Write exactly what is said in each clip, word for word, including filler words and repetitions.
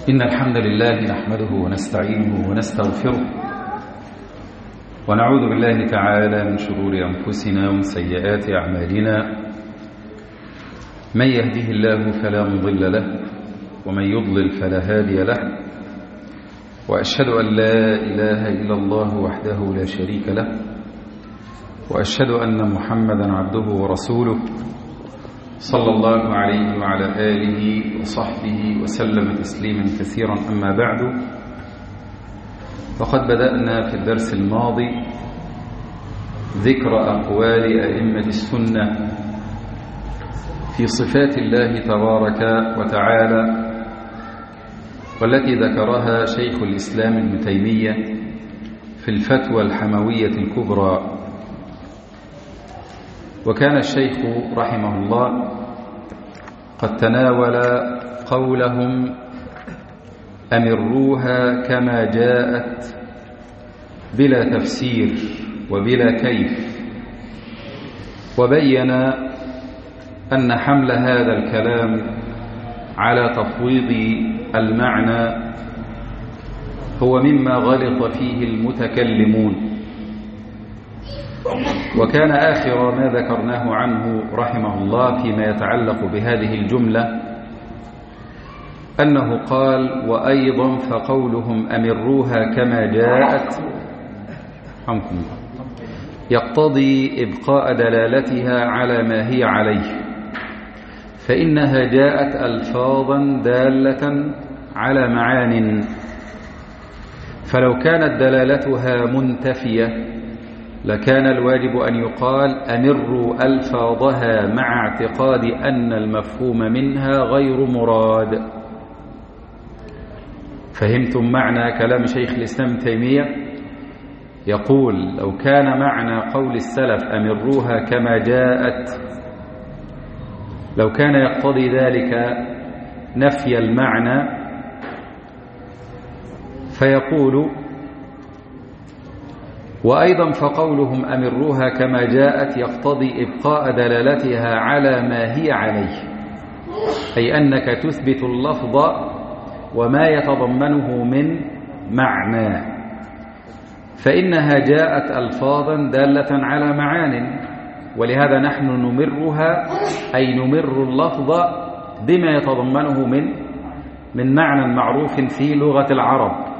إن الحمد لله نحمده ونستعينه ونستغفره ونعوذ بالله تعالى من شرور أنفسنا ومن سيئات أعمالنا. من يهده الله فلا مضل له ومن يضلل فلا هادي له، وأشهد أن لا إله إلا الله وحده لا شريك له، وأشهد أن محمدا عبده ورسوله صلى الله عليه وعلى آله وصحبه وسلم تسليما كثيرا. أما بعد، فقد بدأنا في الدرس الماضي ذكر أقوال أئمة السنة في صفات الله تبارك وتعالى، والتي ذكرها شيخ الإسلام ابن تيمية في الفتوى الحموية الكبرى. وكان الشيخ رحمه الله قد تناول قولهم أمروها كما جاءت بلا تفسير وبلا كيف، وبين أن حمل هذا الكلام على تفويض المعنى هو مما غلط فيه المتكلمون. وكان آخر ما ذكرناه عنه رحمه الله فيما يتعلق بهذه الجملة أنه قال: وأيضا فقولهم أمروها كما جاءت يقتضي إبقاء دلالتها على ما هي عليه، فإنها جاءت ألفاظا دالة على معان، فلو كانت دلالتها منتفية لكان الواجب أن يقال أمروا ألفاظها مع اعتقاد أن المفهوم منها غير مراد. فهمتم معنى كلام شيخ الإسلام ابن تيمية؟ يقول: لو كان معنى قول السلف أمروها كما جاءت، لو كان يقتضي ذلك نفي المعنى، فيقول: وأيضا فقولهم أمروها كما جاءت يقتضي إبقاء دلالتها على ما هي عليه، أي أنك تثبت اللفظ وما يتضمنه من معنى، فإنها جاءت ألفاظا دالة على معان، ولهذا نحن نمرها أي نمر اللفظ بما يتضمنه من من معنى معروف في لغة العرب.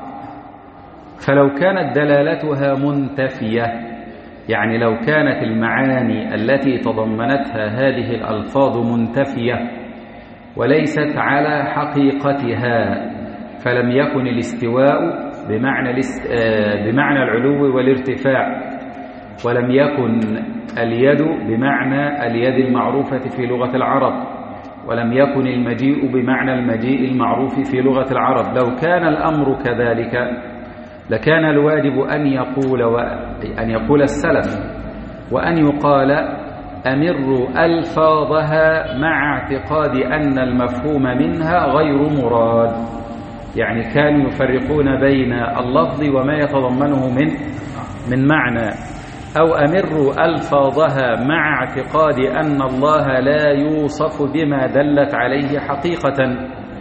فلو كانت دلالتها منتفية، يعني لو كانت المعاني التي تضمنتها هذه الألفاظ منتفية وليست على حقيقتها، فلم يكن الاستواء بمعنى بمعنى العلو والارتفاع، ولم يكن اليد بمعنى اليد المعروفة في لغة العرب، ولم يكن المجيء بمعنى المجيء المعروف في لغة العرب. لو كان الأمر كذلك لكان الواجب أن يقول وأن يقول السلف وأن يقال أمروا ألفاظها مع اعتقاد أن المفهوم منها غير مراد، يعني كانوا يفرقون بين اللفظ وما يتضمنه من من معنى، أو أمروا ألفاظها مع اعتقاد أن الله لا يوصف بما دلت عليه حقيقة،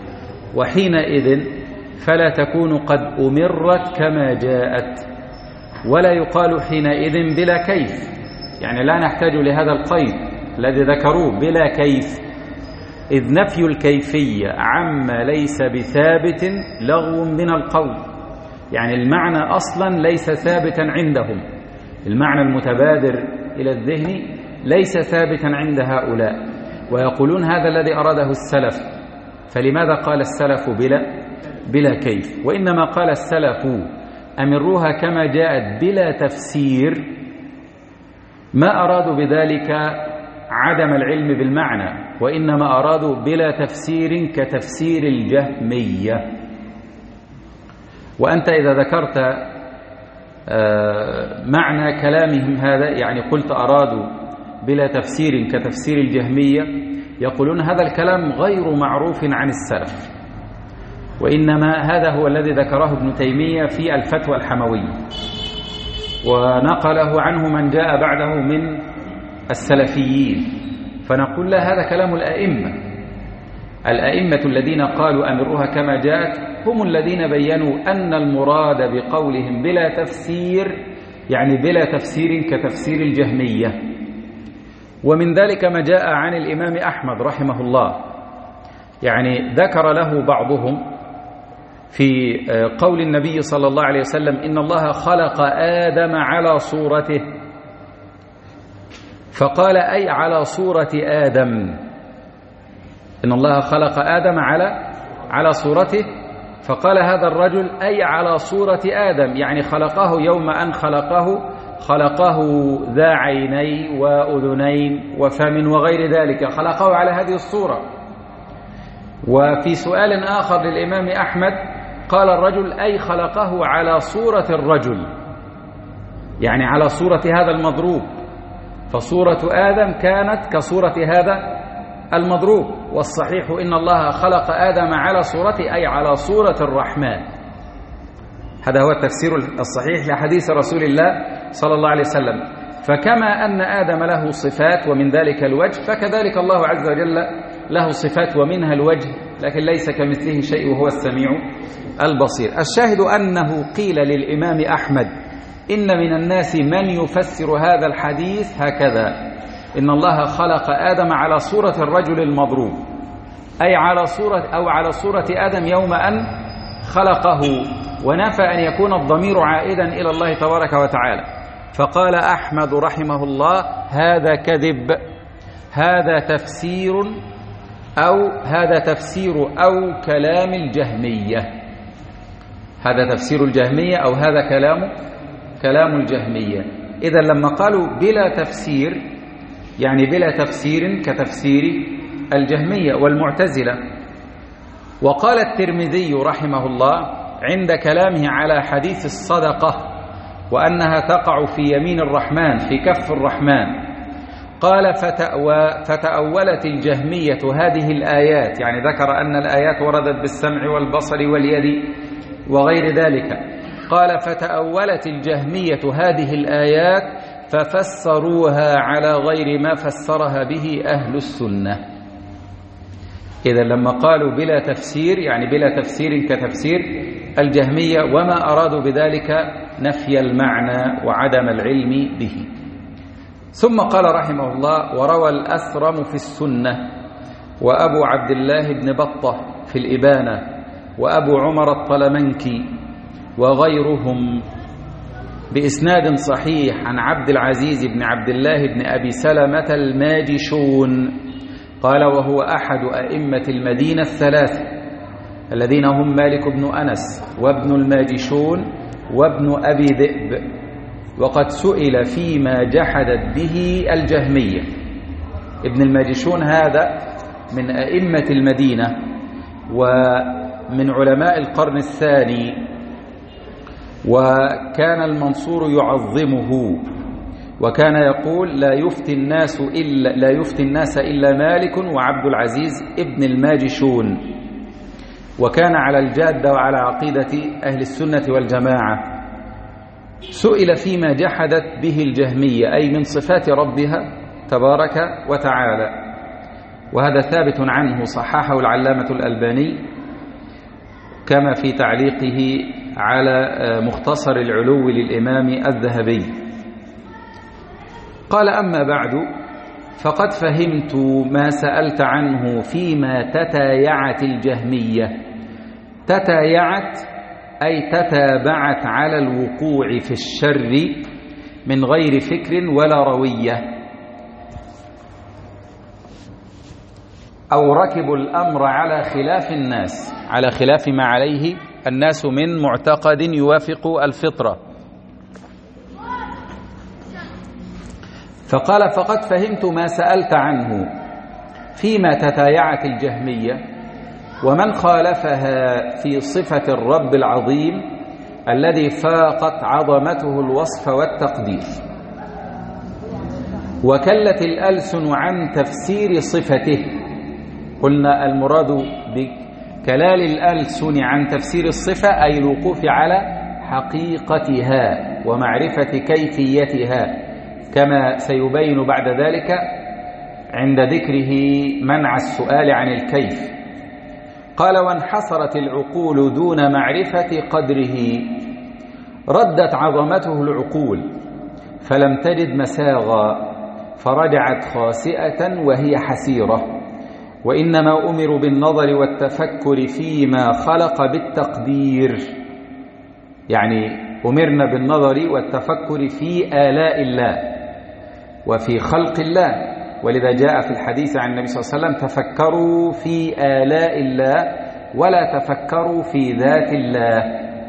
وحينئذ فلا تكون قد أمرت كما جاءت، ولا يقال حينئذ بلا كيف، يعني لا نحتاج لهذا القيد الذي ذكروه بلا كيف، إذ نفي الكيفية عما ليس بثابت لغو من القول، يعني المعنى أصلا ليس ثابتا عندهم، المعنى المتبادر إلى الذهن ليس ثابتا عند هؤلاء، ويقولون هذا الذي أراده السلف، فلماذا قال السلف بلا بلا كيف؟ وإنما قال السلف أمروها كما جاءت بلا تفسير، ما أرادوا بذلك عدم العلم بالمعنى، وإنما أرادوا بلا تفسير كتفسير الجهمية. وأنت إذا ذكرت معنى كلامهم هذا، يعني قلت أرادوا بلا تفسير كتفسير الجهمية، يقولون هذا الكلام غير معروف عن السلف، وإنما هذا هو الذي ذكره ابن تيمية في الفتوى الحموية، ونقله عنه من جاء بعده من السلفيين، فنقول له هذا كلام الأئمة، الأئمة الذين قالوا أمروها كما جاءت هم الذين بيّنوا أن المراد بقولهم بلا تفسير يعني بلا تفسير كتفسير الجهمية. ومن ذلك ما جاء عن الإمام أحمد رحمه الله، يعني ذكر له بعضهم في قول النبي صلى الله عليه وسلم إن الله خلق آدم على صورته، فقال أي على صورة آدم، إن الله خلق آدم على على صورته، فقال هذا الرجل أي على صورة آدم، يعني خلقه يوم أن خلقه خلقه ذا عينين وأذنين وفم وغير ذلك، خلقه على هذه الصورة. وفي سؤال آخر للإمام أحمد قال الرجل أي خلقه على صورة الرجل، يعني على صورة هذا المضروب، فصورة آدم كانت كصورة هذا المضروب، والصحيح إن الله خلق آدم على صورته أي على صورة الرحمن. هذا هو التفسير الصحيح لحديث رسول الله صلى الله عليه وسلم. فكما أن آدم له صفات ومن ذلك الوجه، فكذلك الله عز وجل له صفات ومنها الوجه، لكن ليس كمثله شيء وهو السميع البصير. الشاهد أنه قيل للإمام أحمد إن من الناس من يفسر هذا الحديث هكذا، إن الله خلق آدم على صورة الرجل المضروب، أي على صورة أو على صورة آدم يوم أن خلقه، ونفى أن يكون الضمير عائدا إلى الله تبارك وتعالى. فقال أحمد رحمه الله هذا كذب، هذا تفسير أو هذا تفسير أو كلام الجهمية، هذا تفسير الجهمية أو هذا كلام كلام الجهمية. إذا لما قالوا بلا تفسير يعني بلا تفسير كتفسير الجهمية والمعتزلة. وقال الترمذي رحمه الله عند كلامه على حديث الصدقة وأنها تقع في يمين الرحمن في كف الرحمن، قال فتأوى فتأولت الجهمية هذه الآيات، يعني ذكر أن الآيات وردت بالسمع والبصر واليد وغير ذلك، قال فتأولت الجهمية هذه الآيات ففسروها على غير ما فسرها به أهل السنة. إذا لما قالوا بلا تفسير يعني بلا تفسير كتفسير الجهمية، وما أرادوا بذلك نفي المعنى وعدم العلم به. ثم قال رحمه الله وروى الأثرم في السنة وأبو عبد الله بن بطة في الإبانة وأبو عمر الطلمنكي وغيرهم بإسناد صحيح عن عبد العزيز بن عبد الله بن أبي سلمة الماجشون قال وهو أحد أئمة المدينة الثلاثة الذين هم مالك بن أنس وابن الماجشون وابن أبي ذئب، وقد سئل فيما جحدت به الجهمية. ابن الماجشون هذا من أئمة المدينة ومن علماء القرن الثاني، وكان المنصور يعظمه، وكان يقول لا يفتي الناس إلا لا يفتي الناس إلا مالك وعبد العزيز ابن الماجشون، وكان على الجادة وعلى عقيدة أهل السنة والجماعة. سئل فيما جحدت به الجهمية أي من صفات ربها تبارك وتعالى، وهذا ثابت عنه صححه العلامة الألباني كما في تعليقه على مختصر العلو للإمام الذهبي. قال أما بعد فقد فهمت ما سألت عنه فيما تتايعت الجهمية. تتايعت أي تتابعت على الوقوع في الشر من غير فكر ولا روية، أو ركبوا الأمر على خلاف الناس، على خلاف ما عليه الناس من معتقد يوافق الفطرة. فقال فقد فهمت ما سألت عنه فيما تتايعت الجهمية ومن خالفها في صفة الرب العظيم الذي فاقت عظمته الوصف والتقدير، وكلت الألسن عن تفسير صفته. قلنا المراد بكلال الألسن عن تفسير الصفة أي الوقوف على حقيقتها ومعرفة كيفيتها، كما سيبين بعد ذلك عند ذكره منع السؤال عن الكيف. قال: وانحصرت العقول دون معرفة قدره، ردت عظمته العقول فلم تجد مساغا، فرجعت خاسئة وهي حسيرة. وإنما أمروا بالنظر والتفكر فيما خلق بالتقدير، يعني أمرنا بالنظر والتفكر في آلاء الله وفي خلق الله، ولذا جاء في الحديث عن النبي صلى الله عليه وسلم: تفكروا في آلاء الله ولا تفكروا في ذات الله.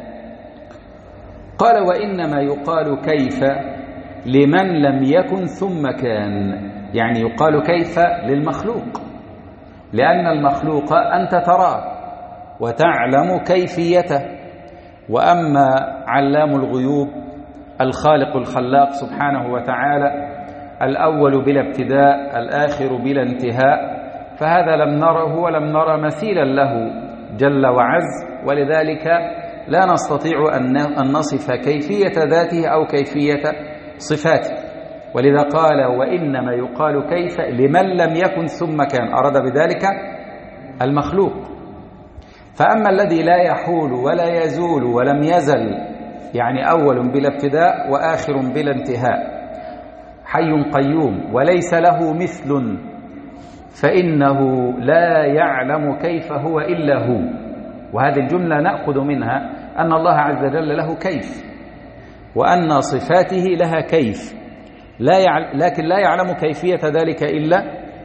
قال: وإنما يقال كيف لمن لم يكن ثم كان، يعني يقال كيف للمخلوق، لأن المخلوق أنت تراه وتعلم كيفيته، وأما علام الغيوب الخالق الخلاق سبحانه وتعالى الأول بلا ابتداء الآخر بلا انتهاء، فهذا لم نره ولم نرى مثيلا له جل وعز، ولذلك لا نستطيع أن نصف كيفية ذاته أو كيفية صفاته. ولذا قال: وإنما يقال كيف لمن لم يكن ثم كان، أراد بذلك المخلوق. فأما الذي لا يحول ولا يزول ولم يزل، يعني أول بلا ابتداء وآخر بلا انتهاء، حي قيوم وليس له مثل، فإنه لا يعلم كيف هو إلا هو. وهذه الجملة نأخذ منها أن الله عز وجل له كيف، وأن صفاته لها كيف، لا يعلم، لكن لا يعلم كيفية ذلك إلا.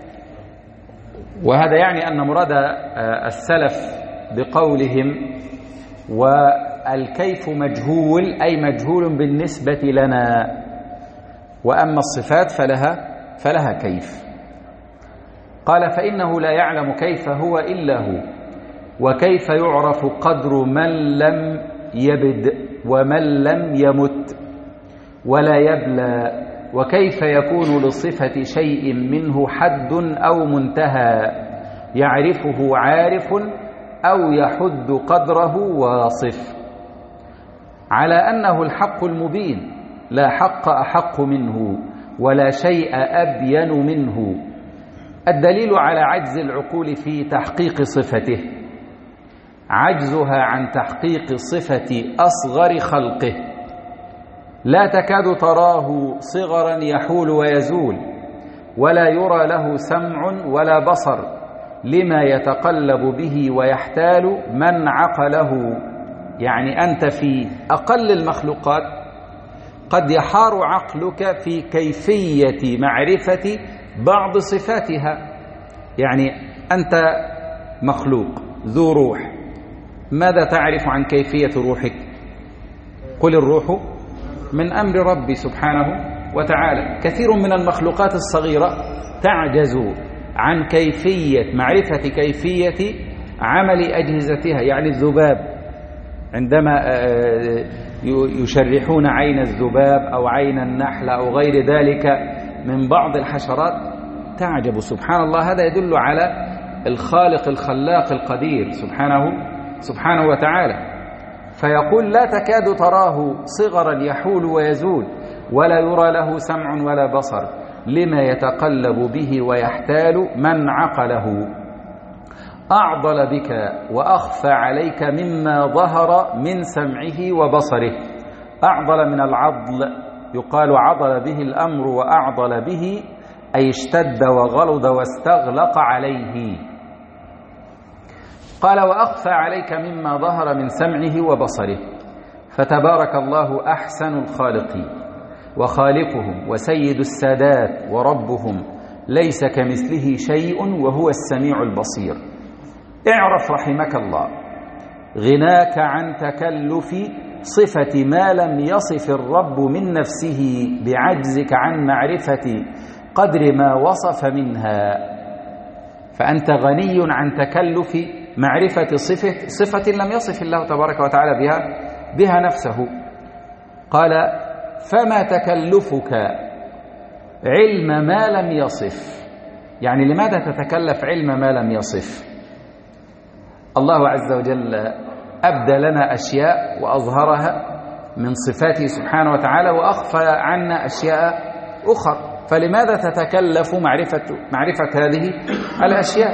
وهذا يعني أن مراد السلف بقولهم والكيف مجهول، أي مجهول بالنسبة لنا، وأما الصفات فلها فلها كيف. قال: فإنه لا يعلم كيف هو إلا هو، وكيف يعرف قدر من لم يبد ومن لم يمت ولا يبلى، وكيف يكون لصفة شيء منه حد أو منتهى يعرفه عارف أو يحد قدره واصف، على أنه الحق المبين، لا حق أحق منه ولا شيء أبين منه. الدليل على عجز العقول في تحقيق صفته عجزها عن تحقيق صفة أصغر خلقه، لا تكاد تراه صغرا يحول ويزول، ولا يرى له سمع ولا بصر، لما يتقلب به ويحتال من عقله. يعني أنت في أقل المخلوقات قد يحار عقلك في كيفية معرفة بعض صفاتها. يعني أنت مخلوق ذو روح، ماذا تعرف عن كيفية روحك؟ قل: الروح من أمر ربي سبحانه وتعالى. كثير من المخلوقات الصغيرة تعجز عن كيفية معرفة كيفية عمل أجهزتها. يعني الذباب عندما يشرحون عين الذباب أو عين النحل أو غير ذلك من بعض الحشرات تعجب، سبحان الله. هذا يدل على الخالق الخلاق القدير سبحانه سبحانه وتعالى. فيقول: لا تكاد تراه صغرا يحول ويزول، ولا يرى له سمع ولا بصر، لما يتقلب به ويحتال من عقله. أعضل بك وأخفى عليك مما ظهر من سمعه وبصره. أعضل من العضل، يقال عضل به الأمر، وأعضل به أي اشتد وغلظ واستغلق عليه. قال: وأخفى عليك مما ظهر من سمعه وبصره. فتبارك الله أحسن الخالقين وخالقهم وسيد السادات وربهم، ليس كمثله شيء وهو السميع البصير. اعرف رحمك الله غناك عن تكلف صفة ما لم يصف الرب من نفسه بعجزك عن معرفة قدر ما وصف منها. فأنت غني عن تكلف معرفة صفة, صفة لم يصف الله تبارك وتعالى بها, بها نفسه. قال: فما تكلفك علم ما لم يصف. يعني لماذا تتكلف علم ما لم يصف؟ الله عز وجل أبدى لنا أشياء وأظهرها من صفاته سبحانه وتعالى، وأخفى عنا أشياء أخرى، فلماذا تتكلف معرفة, معرفة هذه الأشياء؟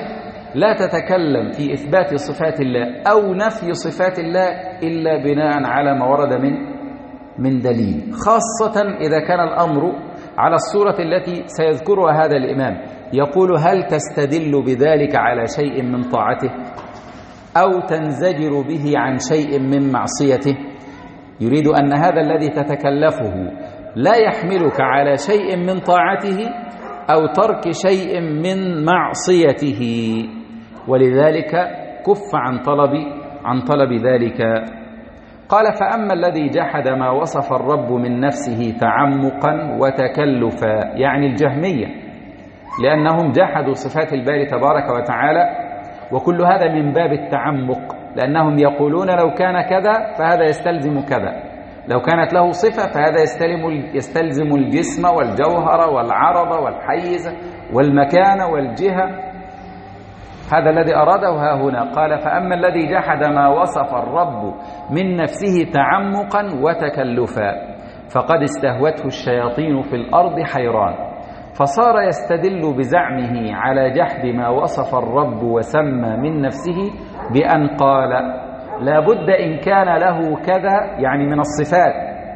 لا تتكلم في إثبات صفات الله أو نفي صفات الله إلا بناء على ما ورد من من دليل، خاصة إذا كان الأمر على الصورة التي سيذكرها هذا الإمام. يقول: هل تستدل بذلك على شيء من طاعته أو تنزجر به عن شيء من معصيته؟ يريد أن هذا الذي تتكلفه لا يحملك على شيء من طاعته أو ترك شيء من معصيته، ولذلك كف عن طلب عن طلب ذلك. قال: فأما الذي جحد ما وصف الرب من نفسه تعمقا وتكلفا، يعني الجهمية، لأنهم جحدوا صفات الباري تبارك وتعالى، وكل هذا من باب التعمق، لأنهم يقولون لو كان كذا فهذا يستلزم كذا، لو كانت له صفة فهذا يستلزم الجسم والجوهر والعرض والحيز والمكان والجهة. هذا الذي أراده ها هنا. قال: فأما الذي جحد ما وصف الرب من نفسه تعمقا وتكلفا فقد استهوته الشياطين في الأرض حيران، فصار يستدل بزعمه على جحد ما وصف الرب وسمى من نفسه بأن قال: لا بد إن كان له كذا، يعني من الصفات،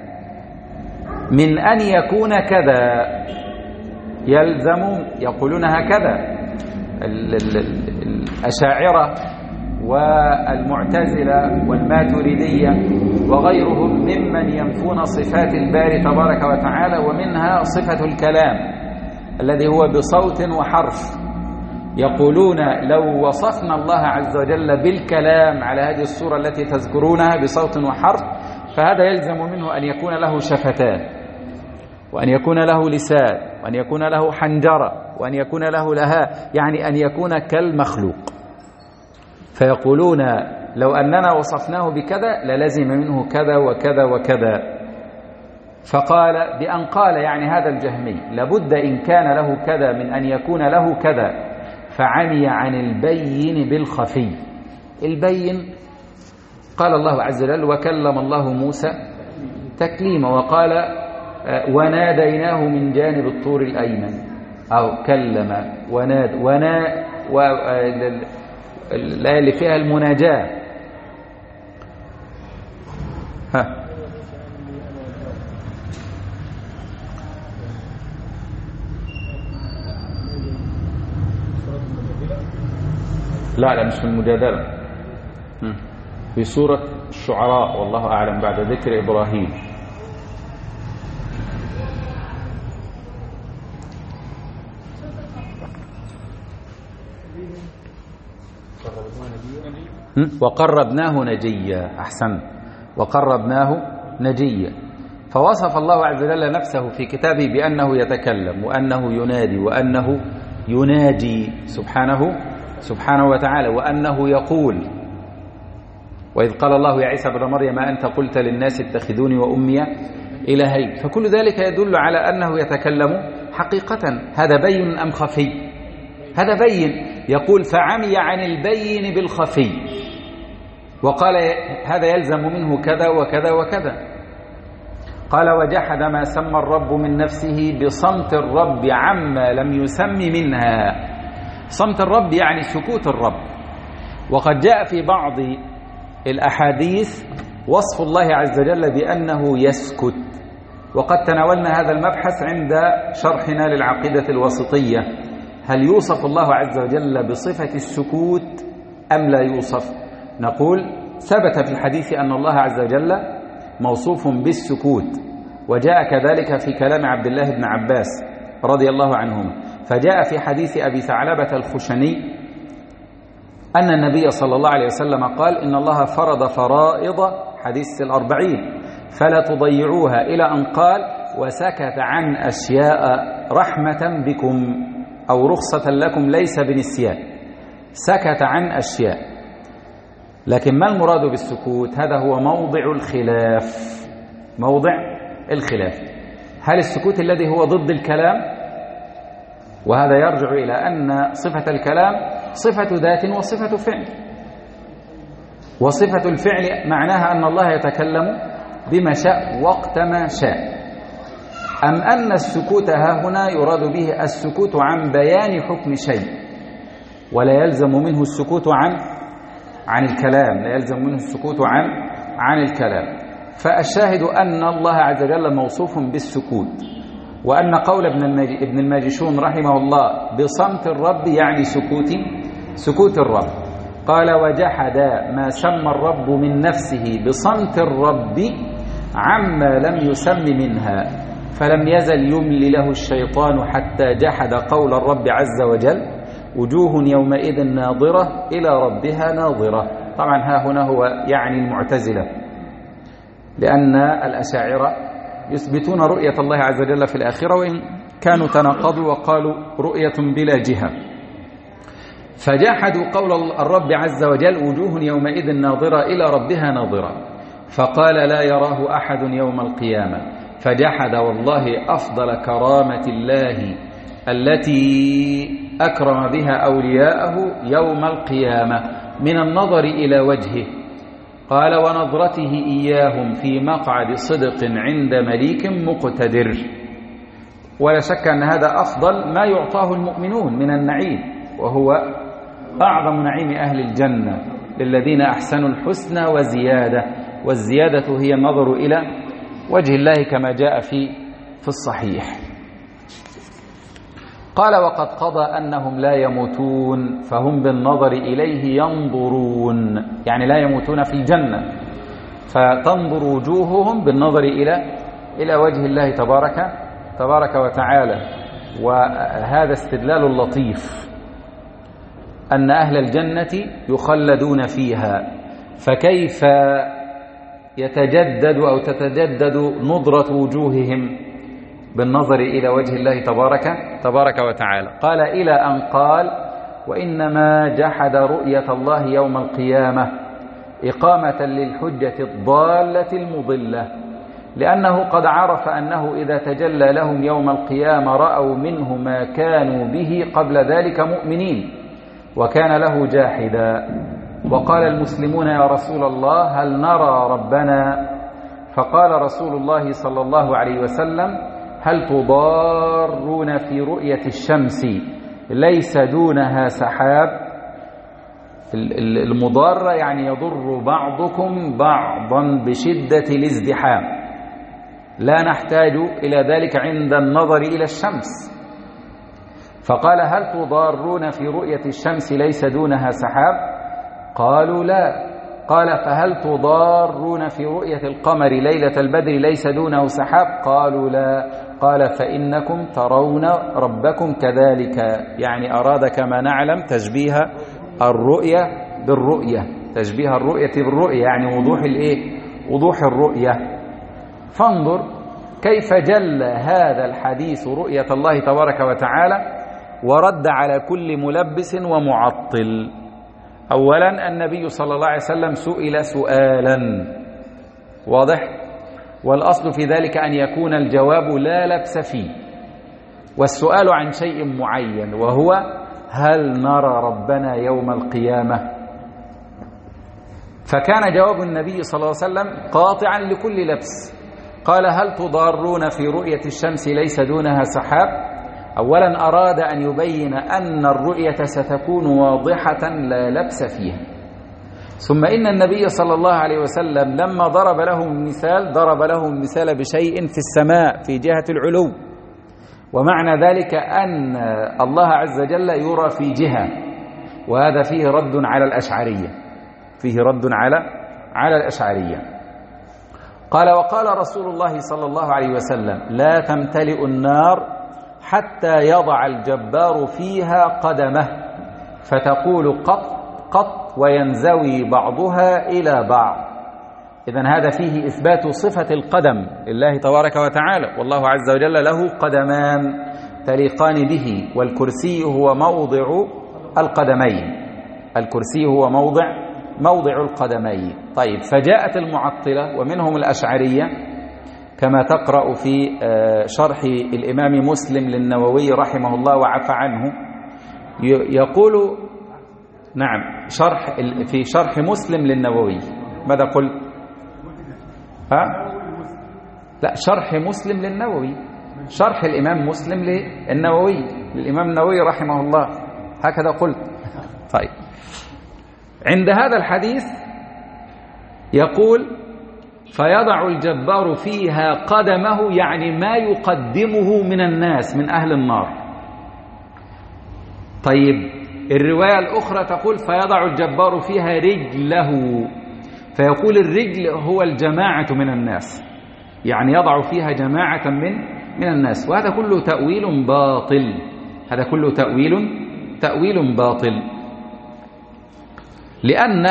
من أن يكون كذا، يلزم، يقولون هكذا الأشاعرة والمعتزلة والماتريدية وغيرهم ممن ينفون صفات الباري تبارك وتعالى، ومنها صفة الكلام الذي هو بصوت وحرف. يقولون لو وصفنا الله عز وجل بالكلام على هذه الصورة التي تذكرونها بصوت وحرف فهذا يلزم منه أن يكون له شفتان، وأن يكون له لسان، وأن يكون له حنجرة، وأن يكون له لها، يعني أن يكون كالمخلوق. فيقولون لو أننا وصفناه بكذا للزم منه كذا وكذا وكذا. فقال بأن قال يعني هذا الجهمي لابد إن كان له كذا من أن يكون له كذا، فعمي عن البين بالخفي. البين قال الله عز وجل: وكلم الله موسى تكليما، وقال: وناديناه من جانب الطور الأيمن، أو كلم وناد ونا الآية اللي فيها المناجاة. ها لا لا مش في المجادلة، في سورة الشعراء، والله أعلم، بعد ذكر إبراهيم. وقربناه نجيا، أحسن، وقربناه نجيا. فوصف الله عز وجل نفسه في كتابه بأنه يتكلم، وأنه ينادي، وأنه يناجي سبحانه سبحانه وتعالى، وأنه يقول. وإذ قال الله يا عيسى ابن مريم أنت قلت للناس اتخذوني وأمي إلهين. فكل ذلك يدل على أنه يتكلم حقيقة. هذا بين أم خفي؟ هذا بين. يقول: فعمي عن البين بالخفي، وقال هذا يلزم منه كذا وكذا وكذا. قال: وجحد ما سمى الرب من نفسه بصمت الرب عما لم يسم منها. صمت الرب يعني سكوت الرب. وقد جاء في بعض الأحاديث وصف الله عز وجل بأنه يسكت، وقد تناولنا هذا المبحث عند شرحنا للعقيدة الوسطية. هل يوصف الله عز وجل بصفة السكوت أم لا يوصف؟ نقول ثبت في الحديث أن الله عز وجل موصوف بالسكوت، وجاء كذلك في كلام عبد الله بن عباس رضي الله عنهما. فجاء في حديث أبي ثعلبة الخشني أن النبي صلى الله عليه وسلم قال: إن الله فرض فرائض، حديث الأربعين، فلا تضيعوها، إلى أن قال: وسكت عن أشياء رحمة بكم أو رخصة لكم ليس بنسيان. سكت عن أشياء. لكن ما المراد بالسكوت؟ هذا هو موضع الخلاف، موضع الخلاف. هل السكوت الذي هو ضد الكلام؟ وهذا يرجع إلى أن صفة الكلام صفة ذات وصفة فعل، وصفة الفعل معناها أن الله يتكلم بما شاء وقت ما شاء. أم أن السكوت ها هنا يراد به السكوت عن بيان حكم شيء، ولا يلزم منه السكوت عن عن الكلام، لا يلزم منه السكوت عن عن الكلام. فالشاهد أن الله عز وجل موصوف بالسكوت، وأن قول ابن الماجشون رحمه الله بصمت الرب يعني سكوت سكوت الرب. قال: وجحد ما سمى الرب من نفسه بصمت الرب عما لم يسم منها، فلم يزل يملي له الشيطان حتى جحد قول الرب عز وجل: وجوه يومئذ ناظرة إلى ربها ناظرة. طبعا ها هنا هو يعني المعتزلة، لأن الأشاعرة يثبتون رؤية الله عز وجل في الآخرة، وإن كانوا تناقضوا وقالوا رؤية بلا جهة. فجحدوا قول الرب عز وجل: وجوه يومئذ ناظرة إلى ربها ناظرة، فقال: لا يراه أحد يوم القيامة. فجحد والله أفضل كرامة الله التي أكرم بها أولياءه يوم القيامة من النظر إلى وجهه. قال: ونظرته إياهم في مقعد صدق عند مليك مقتدر. ولا شك أن هذا أفضل ما يعطاه المؤمنون من النعيم، وهو أعظم نعيم أهل الجنة للذين أحسنوا الحسنى وزيادة، والزيادة هي النظر إلى وجه الله كما جاء في في الصحيح. قال: وقد قضى أنهم لا يموتون فهم بالنظر إليه ينظرون، يعني لا يموتون في الجنة، فتنظر وجوههم بالنظر إلى إلى وجه الله تبارك تبارك وتعالى. وهذا استدلال لطيف أن أهل الجنة يخلدون فيها، فكيف يتجدد أو تتجدد نضرة وجوههم بالنظر إلى وجه الله تبارك تبارك وتعالى؟ قال: إلى أن قال: وإنما جحد رؤية الله يوم القيامة إقامة للحجة الضالة المضلة، لأنه قد عرف أنه إذا تجلى لهم يوم القيامة رأوا منه ما كانوا به قبل ذلك مؤمنين، وكان له جاحدا. وقال المسلمون: يا رسول الله هل نرى ربنا؟ فقال رسول الله صلى الله عليه وسلم: هل تضارون في رؤية الشمس ليس دونها سحاب؟ المضارة يعني يضر بعضكم بعضا بشدة الازدحام، لا نحتاج إلى ذلك عند النظر إلى الشمس. فقال: هل تضارون في رؤية الشمس ليس دونها سحاب؟ قالوا: لا. قال: فهل تضارون في رؤية القمر ليلة البدر ليس دونه سحاب؟ قالوا: لا. قال: فإنكم ترون ربكم كذلك، يعني أراد كما نعلم تشبيه الرؤية بالرؤية، تشبيه الرؤية بالرؤية يعني وضوح الإيه؟ وضوح الرؤية. فانظر كيف جل هذا الحديث رؤية الله تبارك وتعالى ورد على كل ملبس ومعطل. أولا النبي صلى الله عليه وسلم سئل سؤالا واضح، والأصل في ذلك أن يكون الجواب لا لبس فيه، والسؤال عن شيء معين وهو: هل نرى ربنا يوم القيامة؟ فكان جواب النبي صلى الله عليه وسلم قاطعا لكل لبس. قال: هل تضارون في رؤية الشمس ليس دونها سحاب؟ أولا أراد أن يبين أن الرؤية ستكون واضحة لا لبس فيها. ثم إن النبي صلى الله عليه وسلم لما ضرب لهم المثال ضرب لهم المثال بشيء في السماء في جهة العلو، ومعنى ذلك أن الله عز وجل يرى في جهة، وهذا فيه رد على الأشعرية، فيه رد على على الأشعرية. قال: وقال رسول الله صلى الله عليه وسلم: لا تمتلئ النار حتى يضع الجبار فيها قدمه فتقول قط قط وينزوي بعضها إلى بعض. إذن هذا فيه إثبات صفة القدم لله تبارك وتعالى، والله عز وجل له قدمان تليقان به، والكرسي هو موضع القدمين، الكرسي هو موضع موضع القدمين. طيب، فجاءت المعطلة ومنهم الأشعرية كما تقرأ في شرح الإمام مسلم للنووي رحمه الله وعفى عنه، يقول نعم شرح في شرح مسلم للنووي. ماذا قل؟ ها؟ لا، شرح مسلم للنووي، شرح الإمام مسلم للنووي للإمام النووي رحمه الله، هكذا قلت. طيب، عند هذا الحديث يقول فيضع الجبار فيها قدمه، يعني ما يقدمه من الناس من أهل النار. طيب، الرواية الأخرى تقول فيضع الجبار فيها رجله، فيقول الرجل هو الجماعة من الناس، يعني يضع فيها جماعة من من الناس. وهذا كله تأويل باطل، هذا كله تأويل تأويل باطل. لأن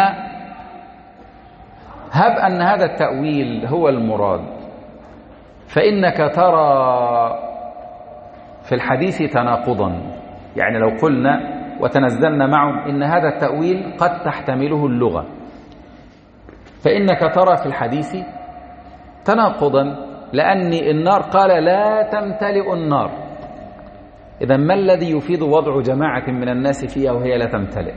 هب أن هذا التأويل هو المراد، فإنك ترى في الحديث تناقضا. يعني لو قلنا وتنزلنا معهم إن هذا التأويل قد تحتمله اللغة، فإنك ترى في الحديث تناقضا، لأن النار قال لا تمتلئ النار. إذا ما الذي يفيد وضع جماعة من الناس فيها وهي لا تمتلئ؟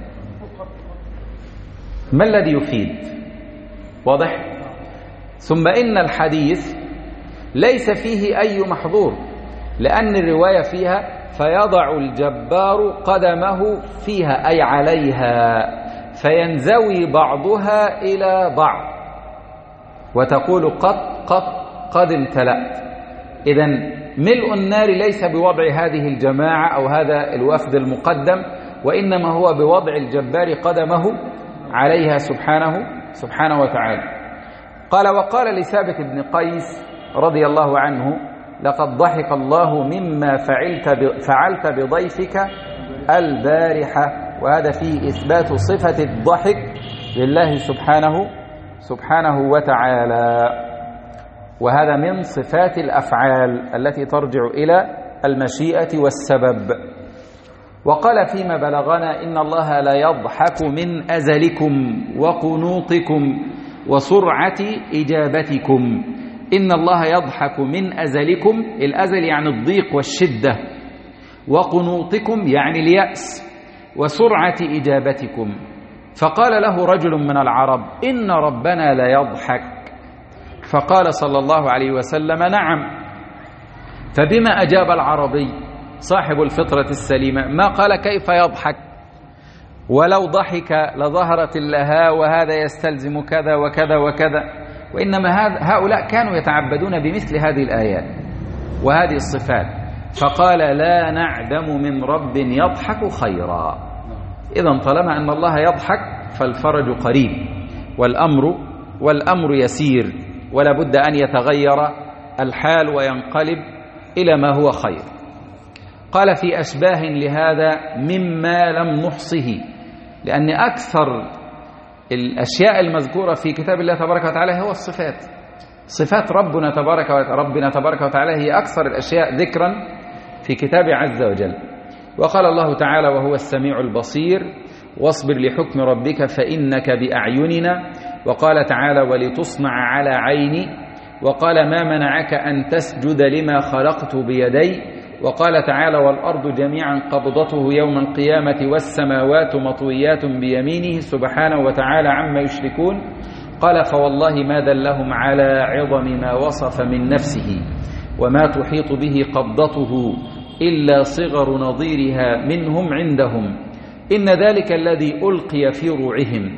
ما الذي يفيد؟ واضح؟ ثم إن الحديث ليس فيه أي محظور، لأن الرواية فيها فيضع الجبار قدمه فيها أي عليها، فينزوي بعضها إلى بعض وتقول قد قد قد امتلأت. إذن ملء النار ليس بوضع هذه الجماعة أو هذا الوفد المقدم، وإنما هو بوضع الجبار قدمه عليها سبحانه سبحانه وتعالى. قال وقال لثابت بن قيس رضي الله عنه لقد ضحك الله مما فعلت فعلت بضيفك البارحة. وهذا فيه إثبات صفة الضحك لله سبحانه سبحانه وتعالى، وهذا من صفات الأفعال التي ترجع إلى المشيئة والسبب. وقال فيما بلغنا إن الله لا يضحك من أزلكم وقنوطكم وسرعة إجابتكم. إن الله يضحك من أزلكم، الأزل يعني الضيق والشدة، وقنوطكم يعني اليأس، وسرعة إجابتكم. فقال له رجل من العرب إن ربنا لا يضحك، فقال صلى الله عليه وسلم نعم. فبما أجاب العربي صاحب الفطرة السليمة؟ ما قال كيف يضحك، ولو ضحك لظهرت اللها وهذا يستلزم كذا وكذا وكذا، وإنما هؤلاء كانوا يتعبدون بمثل هذه الآيات وهذه الصفات. فقال لا نعدم من رب يضحك خيرا. إذن طالما أن الله يضحك فالفرج قريب، والأمر والأمر يسير، ولا بد أن يتغير الحال وينقلب إلى ما هو خير. قال في أشباه لهذا مما لم نحصه، لأن أكثر الأشياء المذكورة في كتاب الله تبارك وتعالى هو الصفات. صفات ربنا تبارك ربنا تبارك وتعالى هي أكثر الأشياء ذكرا في كتاب عز وجل. وقال الله تعالى وهو السميع البصير واصبر لحكم ربك فإنك بأعيننا. وقال تعالى ولتصنع على عيني. وقال ما منعك أن تسجد لما خلقت بيدي. وقال تعالى والأرض جميعا قبضته يوم القيامة والسماوات مطويات بيمينه سبحانه وتعالى عما يشركون. قال فوالله ما دلهم على عظم ما وصف من نفسه وما تحيط به قبضته إلا صغر نظيرها منهم عندهم. إن ذلك الذي ألقي في روعهم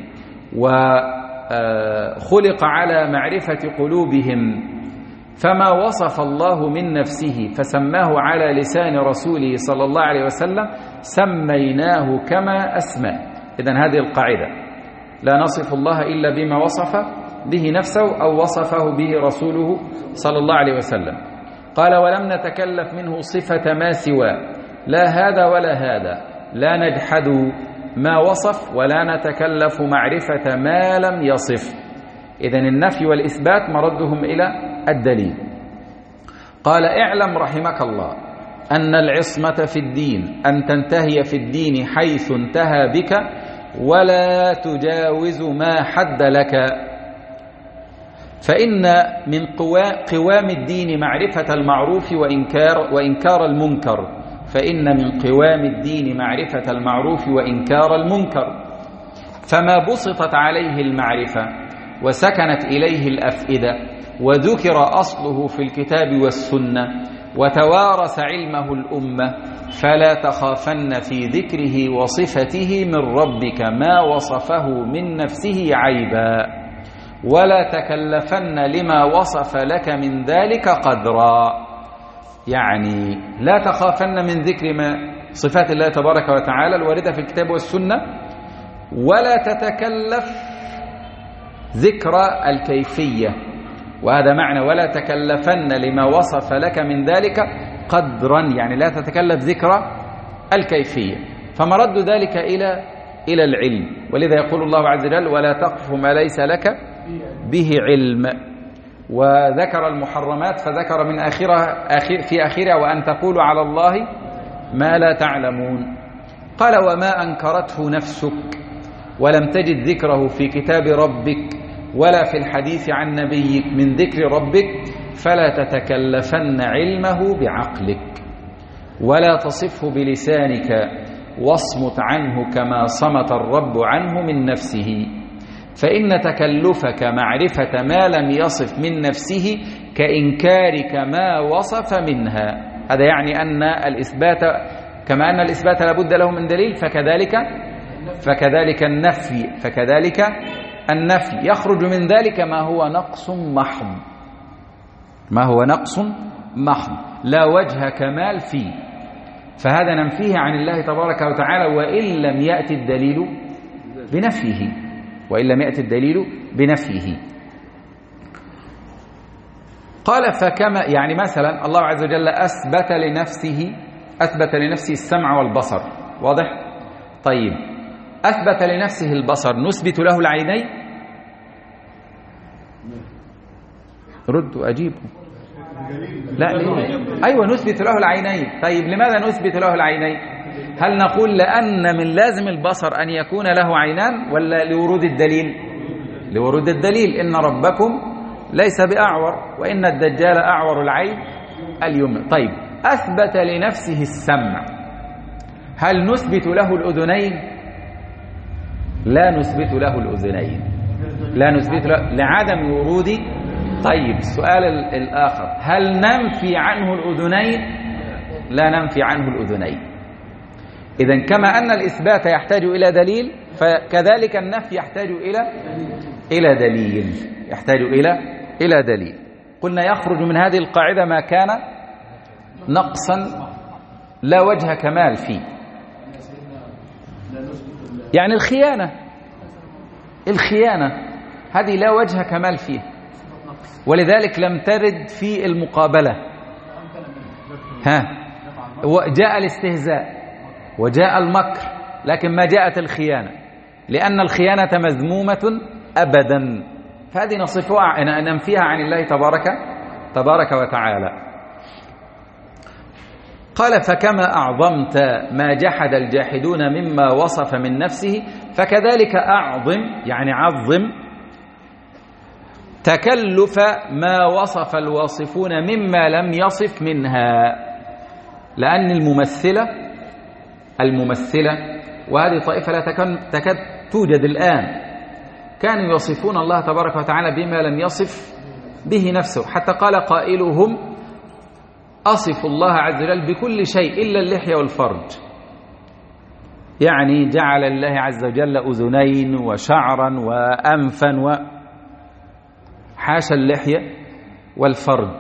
وخلق على معرفة قلوبهم فما وصف الله من نفسه فسماه على لسان رسوله صلى الله عليه وسلم سميناه كما أسمى. إذن هذه القاعدة لا نصف الله إلا بما وصف به نفسه أو وصفه به رسوله صلى الله عليه وسلم. قال ولم نتكلف منه صفة ما سوى لا هذا ولا هذا، لا نجحد ما وصف ولا نتكلف معرفة ما لم يصف. إذن النفي والإثبات مردهم إلى الدليل. قال اعلم رحمك الله أن العصمة في الدين أن تنتهي في الدين حيث انتهى بك ولا تجاوز ما حد لك. فإن من قوام الدين معرفة المعروف وإنكار, وإنكار المنكر فإن من قوام الدين معرفة المعروف وإنكار المنكر. فما بسطت عليه المعرفة وسكنت إليه الأفئدة وذكر أصله في الكتاب والسنة وتوارث علمه الأمة فلا تخافن في ذكره وصفته من ربك ما وصفه من نفسه عيبا ولا تكلفن لما وصف لك من ذلك قدرا. يعني لا تخافن من ذكر ما صفات الله تبارك وتعالى الواردة في الكتاب والسنة، ولا تتكلف ذكر الكيفية، وهذا معنى ولا تكلفن لما وصف لك من ذلك قدرا، يعني لا تتكلف ذكر الكيفية. فمرد ذلك إلى إلى العلم، ولذا يقول الله عز وجل ولا تقف ما ليس لك به علم. وذكر المحرمات فذكر من آخرها آخر في آخرها وأن تقولوا على الله ما لا تعلمون. قال وما أنكرته نفسك ولم تجد ذكره في كتاب ربك ولا في الحديث عن نبيك من ذكر ربك فلا تتكلفن علمه بعقلك ولا تصفه بلسانك واصمت عنه كما صمت الرب عنه من نفسه، فإن تكلفك معرفة ما لم يصف من نفسه كإنكارك ما وصف منها. هذا يعني أن الإثبات كما أن الإثبات لابد له من دليل فكذلك فكذلك النفي فكذلك النفي يخرج من ذلك ما هو نقص محض ما هو نقص محض لا وجه كمال فيه، فهذا ننفيه عن الله تبارك وتعالى وإن لم يأتي الدليل بنفيه وإن لم يأتي الدليل بنفيه. قال فكما يعني مثلا الله عز وجل أثبت لنفسه أثبت لنفسه السمع والبصر، واضح؟ طيب أثبت لنفسه البصر، نثبت له العينين؟ ردوا أجيبوا. لا ليه؟ أيوة نثبت له العينين. طيب لماذا نثبت له العينين؟ هل نقول لأن من لازم البصر أن يكون له عينان ولا لورود الدليل؟ لورود الدليل إن ربكم ليس بأعور وإن الدجال أعور العين اليمنى. طيب أثبت لنفسه السمع، هل نثبت له الأذنين؟ لا نثبت له الأذنين لا نثبت له لعدم ورود. طيب السؤال الآخر هل ننفي عنه الأذنين؟ لا ننفي عنه الأذنين. إذن كما أن الإثبات يحتاج إلى دليل فكذلك النفي يحتاج إلى إلى دليل يحتاج إلى إلى دليل. قلنا يخرج من هذه القاعدة ما كان نقصا لا وجه كمال فيه، يعني الخيانة الخيانة هذه لا وجه كمال فيه، ولذلك لم ترد في المقابلة. ها جاء الاستهزاء وجاء المكر لكن ما جاءت الخيانة، لأن الخيانة مذمومة أبدا، فهذه نصفها ننفيها عن الله تبارك تبارك وتعالى. قال فكما أعظمت ما جحد الجاحدون مما وصف من نفسه فكذلك أعظم يعني عظم تكلف ما وصف الواصفون مما لم يصف منها، لأن الممثلة الممثلة وهذه طائفة لا تكاد توجد الآن كانوا يصفون الله تبارك وتعالى بما لم يصف به نفسه، حتى قال قائلهم أصف الله عز وجل بكل شيء إلا اللحية والفرج، يعني جعل الله عز وجل أذنين وشعرا وأنفا وحاشا اللحية والفرج،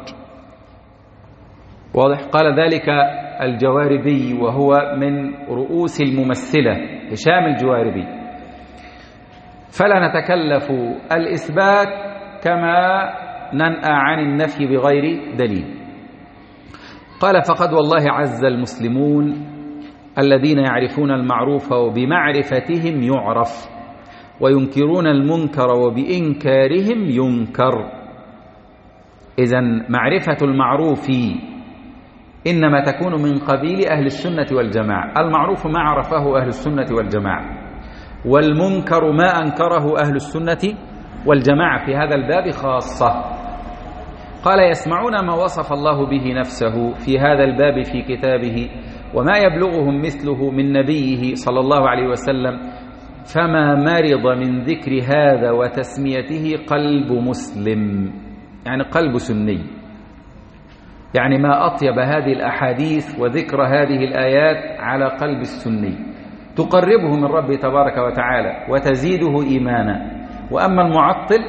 واضح؟ قال ذلك الجواربي وهو من رؤوس الممثلة هشام الجواربي. فلا نتكلف الإثبات كما ننأى عن النفي بغير دليل. قال فقد والله عز المسلمون الذين يعرفون المعروف وبمعرفتهم يعرف وينكرون المنكر وبإنكارهم ينكر. إذن معرفة المعروف إنما تكون من قبيل أهل السنة والجماعة، المعروف ما عرفه أهل السنة والجماعة، والمنكر ما أنكره أهل السنة والجماعة في هذا الباب خاصة. قال يسمعون ما وصف الله به نفسه في هذا الباب في كتابه وما يبلغهم مثله من نبيه صلى الله عليه وسلم، فما مرض من ذكر هذا وتسميته قلب مسلم، يعني قلب سني، يعني ما أطيب هذه الأحاديث وذكر هذه الآيات على قلب السني، تقربه من ربه تبارك وتعالى وتزيده إيمانا. وأما المعطل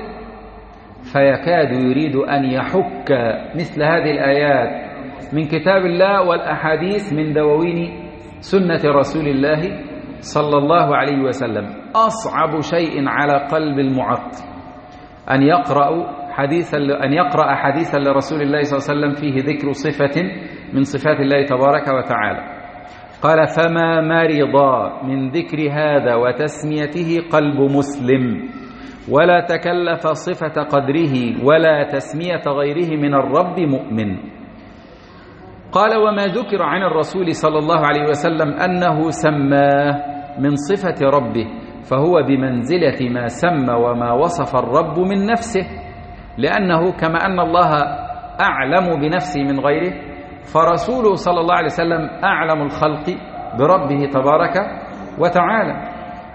فيكاد يريد أن يحك مثل هذه الآيات من كتاب الله والأحاديث من دواوين سنة رسول الله صلى الله عليه وسلم. أصعب شيء على قلب المعطل أن يقرأ حديثا أن يقرأ حديثا لرسول الله صلى الله عليه وسلم فيه ذكر صفة من صفات الله تبارك وتعالى. قال: فما مرض من ذكر هذا وتسميته قلب مسلم، ولا تكلف صفة قدره ولا تسمية غيره من الرب مؤمن. قال: وما ذكر عن الرسول صلى الله عليه وسلم أنه سماه من صفة ربه فهو بمنزلة ما سمى وما وصف الرب من نفسه، لأنه كما أن الله أعلم بنفسه من غيره، فرسوله صلى الله عليه وسلم أعلم الخلق بربه تبارك وتعالى.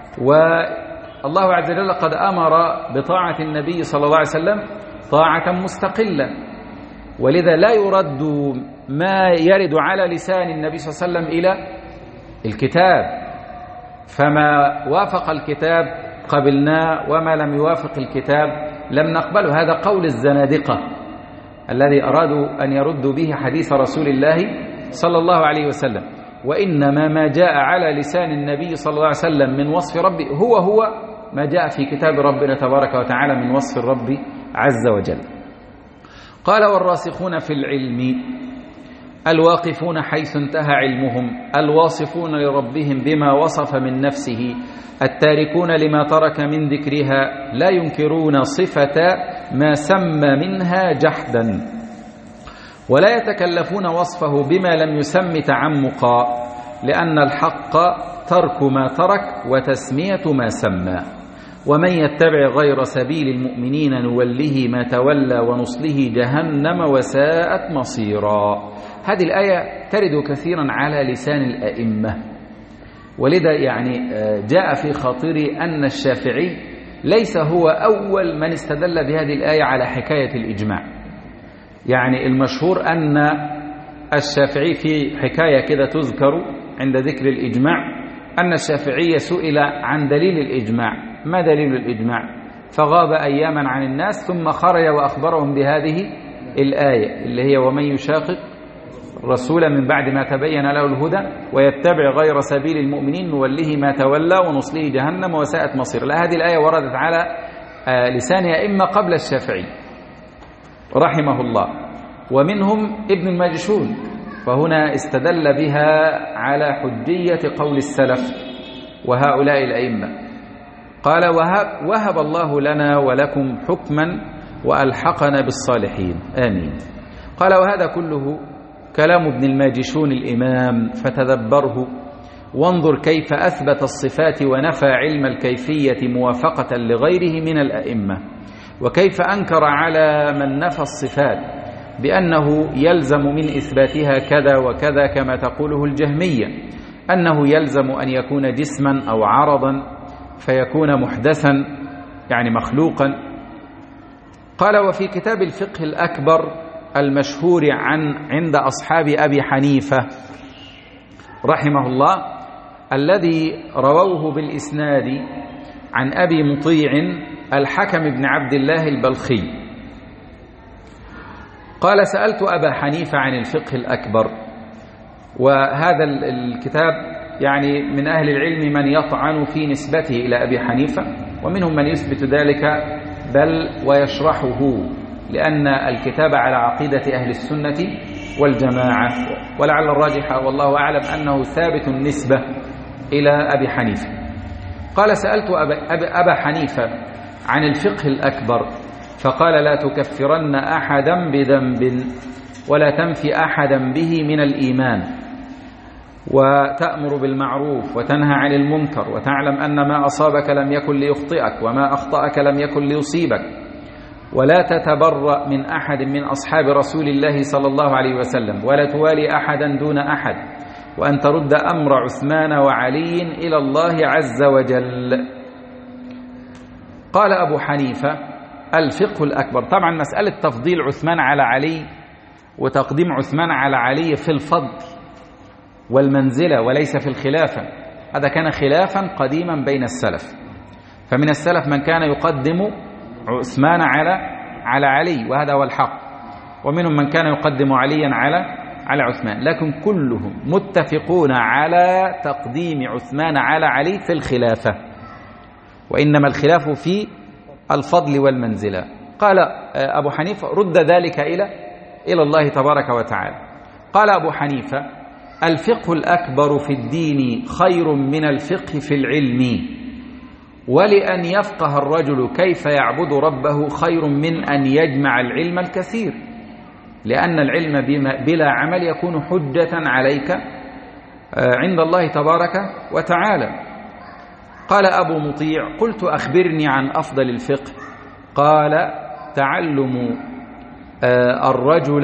والله عز وجل قد أمر بطاعة النبي صلى الله عليه وسلم طاعة مستقلة، ولذا لا يرد ما يرد على لسان النبي صلى الله عليه وسلم إلى الكتاب، فما وافق الكتاب قبلناه وما لم يوافق الكتاب لم نقبله. هذا قول الزنادقة الذي أرادوا أن يردوا به حديث رسول الله صلى الله عليه وسلم. وإنما ما جاء على لسان النبي صلى الله عليه وسلم من وصف ربه هو هو ما جاء في كتاب ربنا تبارك وتعالى من وصف الرب عز وجل. قال: والراسخون في العلم الواقفون حيث انتهى علمهم، الواصفون لربهم بما وصف من نفسه، التاركون لما ترك من ذكرها، لا ينكرون صفة ما سمى منها جحدا، ولا يتكلفون وصفه بما لم يسم تعمقا، لأن الحق ترك ما ترك وتسمية ما سمى. ومن يتبع غير سبيل المؤمنين نوله ما تولى ونصله جهنم وساءت مصيرا. هذه الآية ترد كثيرا على لسان الأئمة، ولذا يعني جاء في خاطري أن الشافعي ليس هو أول من استدل بهذه الآية على حكاية الإجماع. يعني المشهور أن الشافعي في حكاية كده تذكر عند ذكر الإجماع أن الشافعي سئل عن دليل الإجماع، ما دليل الإجماع؟ فغاب أياما عن الناس ثم خرج وأخبرهم بهذه الآية اللي هي: ومن يشاقق الرسول من بعد ما تبين له الهدى ويتبع غير سبيل المؤمنين نوله ما تولى ونصله جهنم وساءت مصير. لا، هذه الآية وردت على لسان أئمة قبل الشافعي رحمه الله، ومنهم ابن الماجشون، فهنا استدل بها على حجية قول السلف وهؤلاء الأئمة. قال: وهب, وهب الله لنا ولكم حكما وألحقنا بالصالحين آمين. قال: وهذا كله كلام ابن الماجشون الإمام، فتدبره وانظر كيف أثبت الصفات ونفى علم الكيفية موافقة لغيره من الأئمة، وكيف أنكر على من نفى الصفات بأنه يلزم من إثباتها كذا وكذا كما تقوله الجهمية، أنه يلزم أن يكون جسما أو عرضا فيكون محدثا يعني مخلوقا. قال: وفي كتاب الفقه الأكبر المشهور عن عند أصحاب أبي حنيفة رحمه الله الذي رووه بالإسناد عن أبي مطيع الحكم بن عبد الله البلخي، قال: سألت أبا حنيفة عن الفقه الأكبر. وهذا الكتاب يعني من أهل العلم من يطعن في نسبته إلى أبي حنيفة، ومنهم من يثبت ذلك بل ويشرحه، لأن الكتاب على عقيدة أهل السنة والجماعة، ولعل الراجح والله أعلم أنه ثابت النسبة إلى أبي حنيفة. قال: سألت أبا حنيفة عن الفقه الأكبر فقال: لا تكفرن أحدا بذنب ولا تنفي أحدا به من الإيمان، وتأمر بالمعروف وتنهى عن المنكر، وتعلم أن ما أصابك لم يكن ليخطئك وما أخطأك لم يكن ليصيبك، ولا تتبرأ من أحد من أصحاب رسول الله صلى الله عليه وسلم، ولا توالي أحدا دون أحد، وأن ترد أمر عثمان وعلي إلى الله عز وجل. قال أبو حنيفة: الفقه الأكبر. طبعا مسألة تفضيل عثمان على علي وتقديم عثمان على علي في الفضل والمنزلة وليس في الخلافة. هذا كان خلافا قديما بين السلف، فمن السلف من كان يقدم عثمان على على علي وهذا هو الحق، ومنهم من كان يقدم عليا على على عثمان، لكن كلهم متفقون على تقديم عثمان على علي في الخلافة، وإنما الخلاف في الفضل والمنزلة. قال أبو حنيفة رد ذلك إلى إلى الله تبارك وتعالى. قال أبو حنيفة الفقه الأكبر في الدين خير من الفقه في العلم، ولأن يفقه الرجل كيف يعبد ربه خير من أن يجمع العلم الكثير، لأن العلم بلا عمل يكون حجة عليك عند الله تبارك وتعالى. قال أبو مطيع قلت أخبرني عن أفضل الفقه. قال تعلم الرجل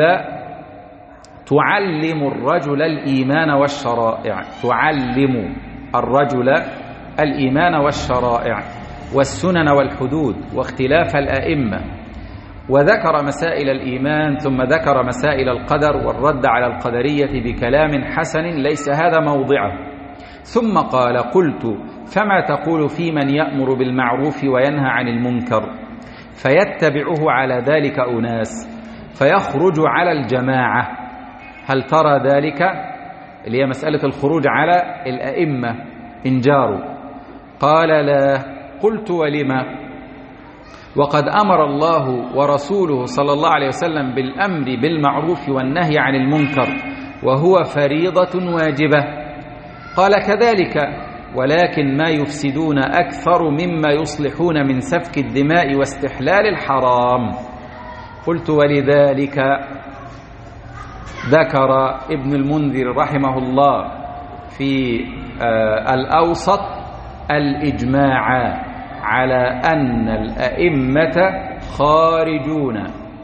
تعلم الرجل الإيمان والشرائع تعلم الرجل الإيمان والشرائع والسنن والحدود واختلاف الأئمة، وذكر مسائل الإيمان ثم ذكر مسائل القدر والرد على القدرية بكلام حسن ليس هذا موضعه، ثم قال قلت فما تقول في من يأمر بالمعروف وينهى عن المنكر فيتبعه على ذلك أناس فيخرج على الجماعة، هل ترى ذلك؟ اللي هي مسألة الخروج على الأئمة إن جاروا. قال لا. قلت ولما؟ وقد أمر الله ورسوله صلى الله عليه وسلم بالأمر بالمعروف والنهي عن المنكر وهو فريضة واجبة. قال كذلك، ولكن ما يفسدون أكثر مما يصلحون من سفك الدماء واستحلال الحرام. قلت ولذلك ذكر ابن المنذر رحمه الله في الأوسط الإجماع على أن الأئمة خارجون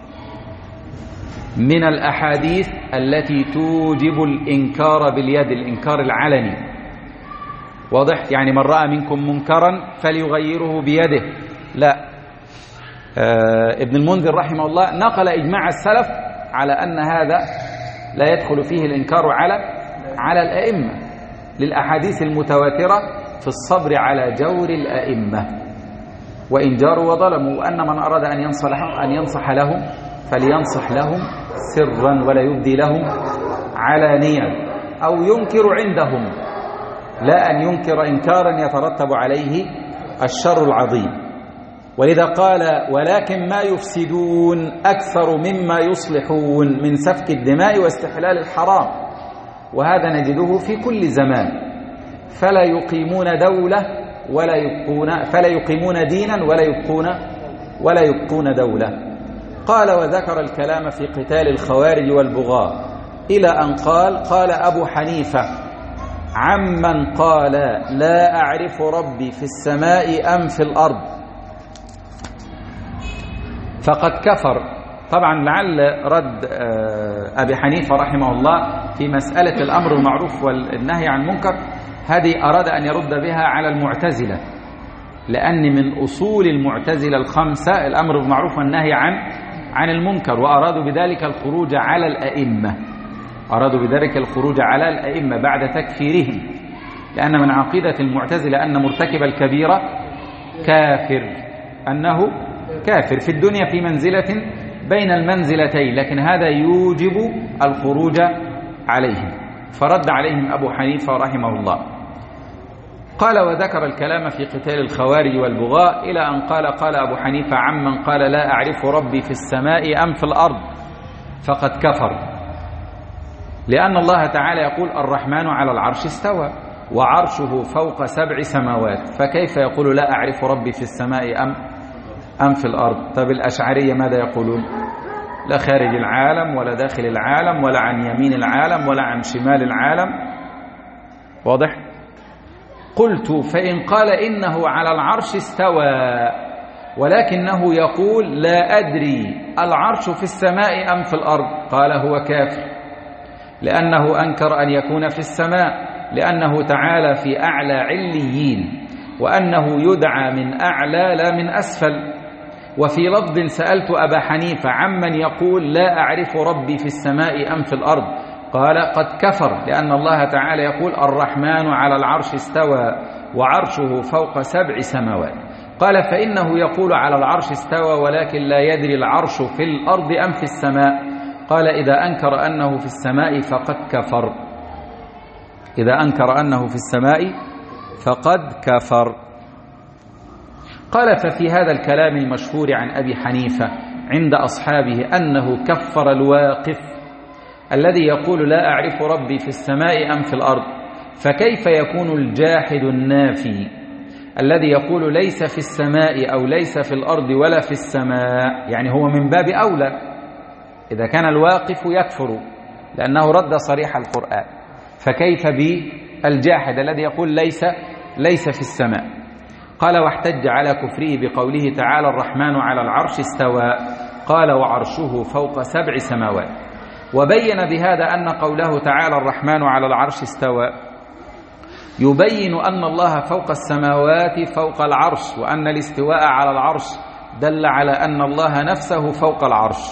من الأحاديث التي توجب الإنكار باليد، الإنكار العلني. واضح؟ يعني من رأى منكم منكرا فليغيره بيده. لا، آه ابن المنذر رحمه الله نقل إجماع السلف على أن هذا لا يدخل فيه الإنكار على على الأئمة للأحاديث المتواترة في الصبر على جور الأئمة وإن جاروا وظلموا، وأن من أراد أن ينصح أن ينصح لهم فلينصح لهم سرا ولا يبدي لهم علانيا أو ينكر عندهم، لا أن ينكر إنكارا يترتب عليه الشر العظيم. ولذا قال ولكن ما يفسدون أكثر مما يصلحون من سفك الدماء واستحلال الحرام، وهذا نجده في كل زمان، فلا يقيمون دولة ولا يبقون فلا يقيمون دينا ولا يبقون ولا يبقون دولة. قال وذكر الكلام في قتال الخوارج والبغاة إلى أن قال قال أبو حنيفة عمن قال لا أعرف ربي في السماء أم في الأرض فقد كفر. طبعا لعل رد أبي حنيفة رحمه الله في مسألة الأمر المعروف والنهي عن المنكر هذه أراد أن يرد بها على المعتزلة، لأن من أصول المعتزلة الخمسة الأمر بالمعروف والنهي عن عن المنكر، وأرادوا بذلك الخروج على الأئمة أرادوا بذلك الخروج على الأئمة بعد تكفيرهم، لأن من عقيدة المعتزلة أن مرتكب الكبيرة كافر، أنه كافر في الدنيا في منزلة بين المنزلتين، لكن هذا يوجب الخروج عليهم، فرد عليهم أبو حنيفة رحمه الله. قال وذكر الكلام في قتال الخوارج والبغاء إلى أن قال قال أبو حنيفة عمن قال لا أعرف ربي في السماء أم في الأرض فقد كفر، لأن الله تعالى يقول الرحمن على العرش استوى وعرشه فوق سبع سماوات، فكيف يقول لا أعرف ربي في السماء أم أم في الأرض؟ طب الأشعرية ماذا يقولون؟ لا خارج العالم ولا داخل العالم ولا عن يمين العالم ولا عن شمال العالم. واضح؟ قلت فإن قال إنه على العرش استوى ولكنه يقول لا أدري العرش في السماء أم في الأرض، قال هو كافر، لأنه أنكر أن يكون في السماء، لأنه تعالى في أعلى عليين، وأنه يدعى من أعلى لا من أسفل، وفي لفظ سألت أبا حنيفة عمن يقول لا أعرف ربي في السماء أم في الأرض، قال قد كفر، لأن الله تعالى يقول الرحمن على العرش استوى وعرشه فوق سبع سماوات. قال فإنه يقول على العرش استوى ولكن لا يدري العرش في الأرض أم في السماء. قال إذا أنكر أنه في السماء فقد كفر، إذا أنكر أنه في السماء فقد كفر. قال ففي هذا الكلام المشهور عن أبي حنيفة عند أصحابه أنه كفر الواقف الذي يقول لا أعرف ربي في السماء أم في الأرض، فكيف يكون الجاحد النافي الذي يقول ليس في السماء أو ليس في الأرض ولا في السماء؟ يعني هو من باب أولى إذا كان الواقف يكفر لأنه رد صريح القرآن، فكيف بالجاحد الذي يقول ليس ليس في السماء؟ قال واحتج على كفره بقوله تعالى الرحمن على العرش استوى، قال وعرشه فوق سبع سماوات. وبين بهذا أن قوله تعالى الرحمن على العرش استوى يبين أن الله فوق السماوات فوق العرش، وأن الاستواء على العرش دل على أن الله نفسه فوق العرش.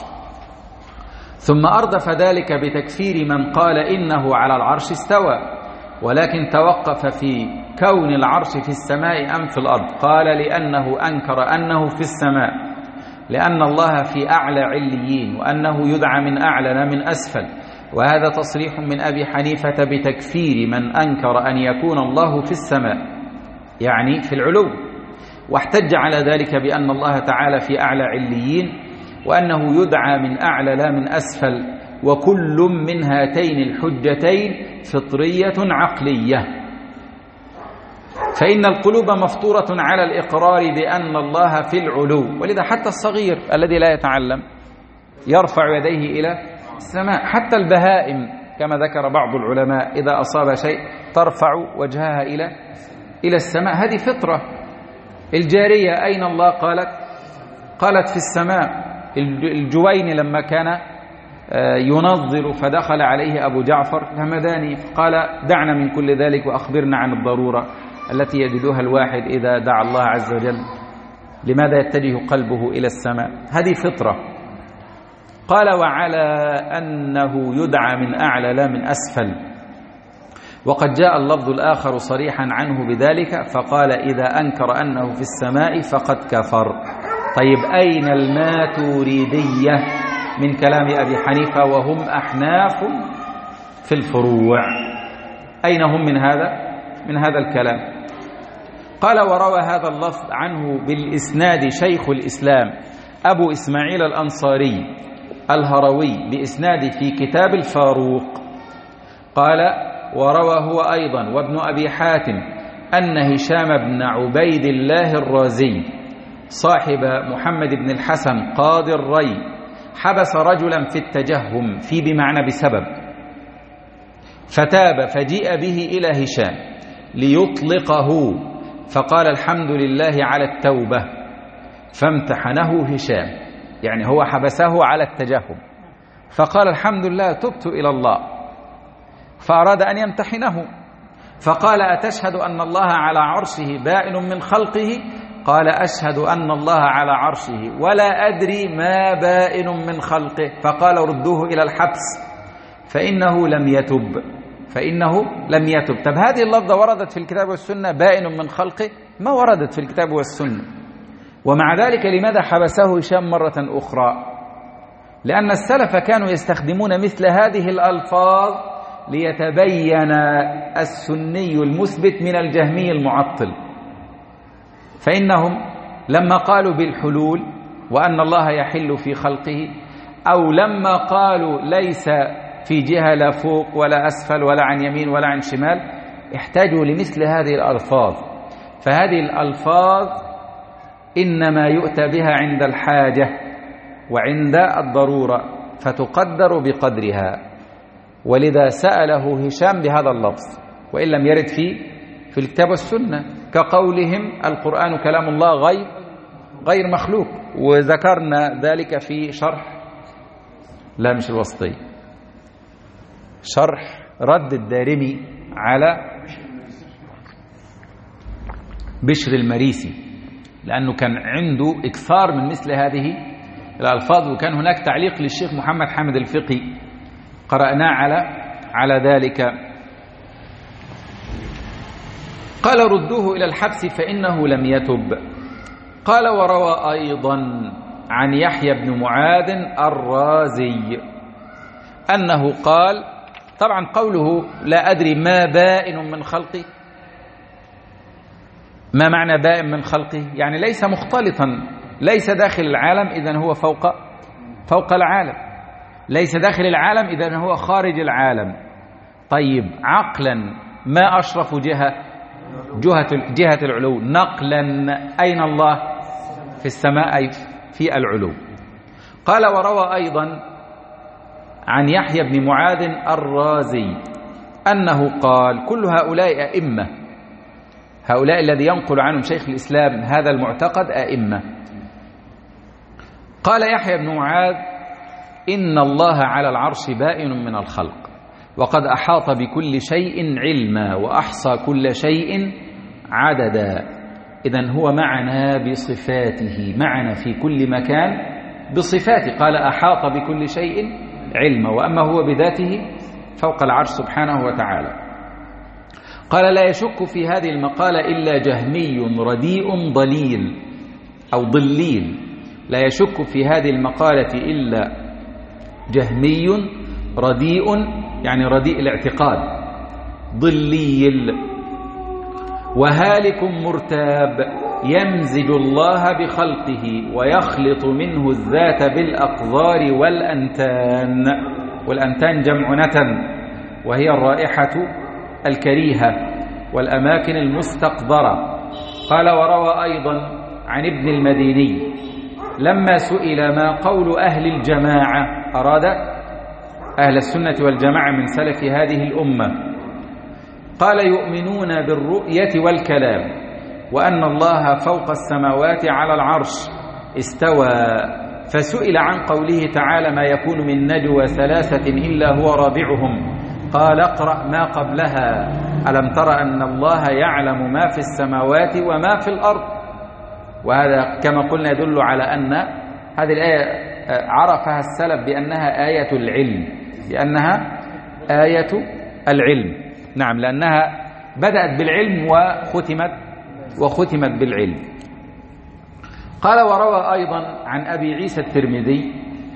ثم أردف ذلك بتكفير من قال إنه على العرش استوى ولكن توقف في كون العرش في السماء أم في الأرض. قال لأنه أنكر أنه في السماء، لأن الله في أعلى عليين وأنه يدعى من أعلى لا من أسفل، وهذا تصريح من أبي حنيفة بتكفير من أنكر أن يكون الله في السماء يعني في العلو. واحتج على ذلك بأن الله تعالى في أعلى عليين وأنه يدعى من أعلى لا من أسفل، وكل من هاتين الحجتين فطرية عقلية، فإن القلوب مفطورة على الإقرار بأن الله في العلو، ولذا حتى الصغير الذي لا يتعلم يرفع يديه إلى السماء، حتى البهائم كما ذكر بعض العلماء إذا أصاب شيء ترفع وجهها إلى إلى السماء، هذه فطرة. الجارية أين الله؟ قالت قالت في السماء. الجويني لما كان ينظر فدخل عليه أبو جعفر الهمداني قال دعنا من كل ذلك وأخبرنا عن الضرورة التي يجدها الواحد إذا دعا الله عز وجل، لماذا يتجه قلبه إلى السماء؟ هذه فطرة. قال وعلى أنه يدعى من أعلى لا من أسفل، وقد جاء اللفظ الآخر صريحا عنه بذلك، فقال إذا أنكر أنه في السماء فقد كفر. طيب أين الماتوريدية من كلام أبي حنيفة وهم أحناف في الفروع؟ أين هم من هذا من هذا الكلام؟ قال وروى هذا اللفظ عنه بالإسناد شيخ الإسلام أبو إسماعيل الأنصاري الهروي بإسناد في كتاب الفاروق. قال وروى هو أيضا وابن أبي حاتم أن هشام بن عبيد الله الرازي صاحب محمد بن الحسن قاضي الري حبس رجلا في التجهم، في بمعنى بسبب، فتاب فجيء به إلى هشام ليطلقه، فقال الحمد لله على التوبة، فامتحنه هشام، يعني هو حبسه على التجهم فقال الحمد لله تبت إلى الله، فأراد أن يمتحنه فقال أتشهد أن الله على عرشه بائن من خلقه؟ قال أشهد أن الله على عرشه ولا أدري ما بائن من خلقه. فقال ردوه إلى الحبس فإنه لم يتب فإنه لم يتب. طب هذه اللفظة وردت في الكتاب والسنة بائن من خلقه؟ ما وردت في الكتاب والسنة. ومع ذلك لماذا حبسه هشام مرة أخرى؟ لأن السلف كانوا يستخدمون مثل هذه الألفاظ ليتبين السني المثبت من الجهمي المعطل. فإنهم لما قالوا بالحلول وأن الله يحل في خلقه، أو لما قالوا ليس في جهة لا فوق ولا أسفل ولا عن يمين ولا عن شمال، احتاجوا لمثل هذه الألفاظ. فهذه الألفاظ إنما يؤتى بها عند الحاجة وعند الضرورة فتقدر بقدرها، ولذا سأله هشام بهذا اللفظ وإن لم يرد في في الكتاب والسنة، كقولهم القرآن كلام الله غير غير مخلوق، وذكرنا ذلك في شرح لا مش الوسطي شرح رد الدارمي على بشر المريسي لأنه كان عنده إكثار من مثل هذه الألفاظ. وكان هناك تعليق للشيخ محمد حامد الفقي قرأناه على على ذلك. قال ردوه إلى الحبس فإنه لم يتب. قال وروى أيضا عن يحيى بن معاذ الرازي أنه قال، طبعا قوله لا أدري ما بائن من خلقي، ما معنى بائن من خلقه؟ يعني ليس مختلطا، ليس داخل العالم إذن هو فوق فوق العالم، ليس داخل العالم إذن هو خارج العالم. طيب عقلا ما أشرف جهة؟ جهة جهة العلو. نقلا أين الله؟ في السماء أي في العلو. قال وروى أيضا عن يحيى بن معاذ الرازي أنه قال كل هؤلاء أئمة، هؤلاء الذي ينقل عنهم شيخ الإسلام هذا المعتقد أئمة. قال يحيى بن معاذ إن الله على العرش بائن من الخلق وقد أحاط بكل شيء علما وأحصى كل شيء عددا. إذن هو معنا بصفاته، معنا في كل مكان بصفاته. قال أحاط بكل شيء علما، وأما هو بذاته فوق العرش سبحانه وتعالى. قال لا يشك في هذه المقالة إلا جهمي رديء ضليل أو ضليل، لا يشك في هذه المقالة إلا جهمي رديء، يعني رديء الاعتقاد، ضليل وهالك مرتاب يمزج الله بخلقه ويخلط منه الذات بالأقذار والأنتان. والأنتان جمع نتن، وهي الرائحة الكريهة والأماكن المستقذرة. قال وروى أيضا عن ابن المديني لما سئل ما قول أهل الجماعة، أراد أهل السنة والجماعة من سلف هذه الأمة، قال يؤمنون بالرؤية والكلام وأن الله فوق السماوات على العرش استوى. فسئل عن قوله تعالى ما يكون من نجوى ثلاثة إلا هو رابعهم، قال اقرأ ما قبلها ألم تر أن الله يعلم ما في السماوات وما في الأرض. وهذا كما قلنا يدل على أن هذه الآية عرفها السلف بأنها آية العلم، بأنها آية العلم. نعم، لأنها بدأت بالعلم وختمت وختمت بالعلم. قال وروى أيضا عن أبي عيسى الترمذي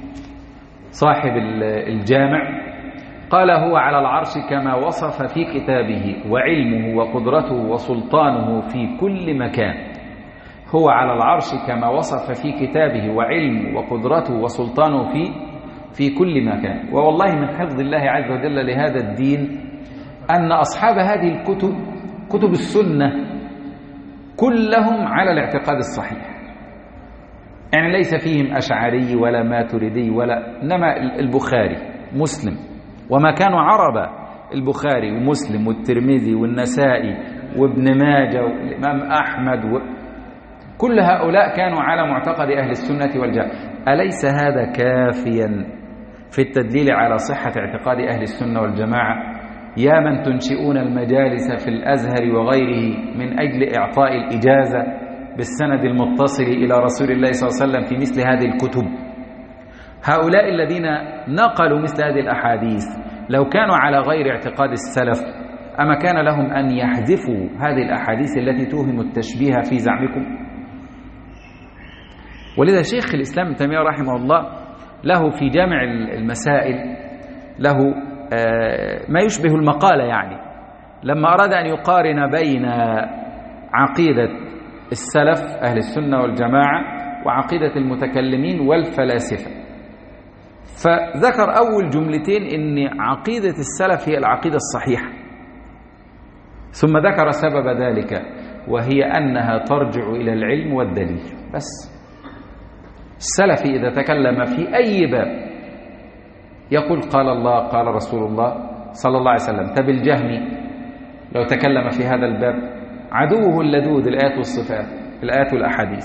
صاحب الجامع قال هو على العرش كما وصف في كتابه وعلمه وقدرته وسلطانه في كل مكان. هو على العرش كما وصف في كتابه وعلمه وقدرته وسلطانه في في كل مكان. ووالله من حفظ الله عز وجل لهذا الدين أن أصحاب هذه الكتب كتب السنة كلهم على الاعتقاد الصحيح، يعني ليس فيهم أشعري ولا ماتريدي ولا، إنما البخاري مسلم وما كانوا عربا، البخاري ومسلم والترمذي والنسائي وابن ماجه والإمام أحمد و... كل هؤلاء كانوا على معتقد أهل السنة والجماعة. أليس هذا كافيا في التدليل على صحة اعتقاد أهل السنة والجماعة؟ يا من تنشئون المجالس في الأزهر وغيره من أجل إعطاء الإجازة بالسند المتصل إلى رسول الله صلى الله عليه وسلم في مثل هذه الكتب، هؤلاء الذين نقلوا مثل هذه الأحاديث لو كانوا على غير اعتقاد السلف أما كان لهم أن يحذفوا هذه الأحاديث التي توهم التشبيه في زعمكم؟ ولذا شيخ الإسلام ابن تيمية رحمه الله له في جامع المسائل له ما يشبه المقالة، يعني لما أراد أن يقارن بين عقيدة السلف أهل السنة والجماعة وعقيدة المتكلمين والفلاسفة، فذكر أول جملتين إن عقيدة السلف هي العقيدة الصحيحة، ثم ذكر سبب ذلك وهي أنها ترجع إلى العلم والدليل بس. السلفي إذا تكلم في أي باب يقول قال الله قال رسول الله صلى الله عليه وسلم. طب الجهمي لو تكلم في هذا الباب عدوه اللدود الآيات والصفات، الآيات والأحاديث.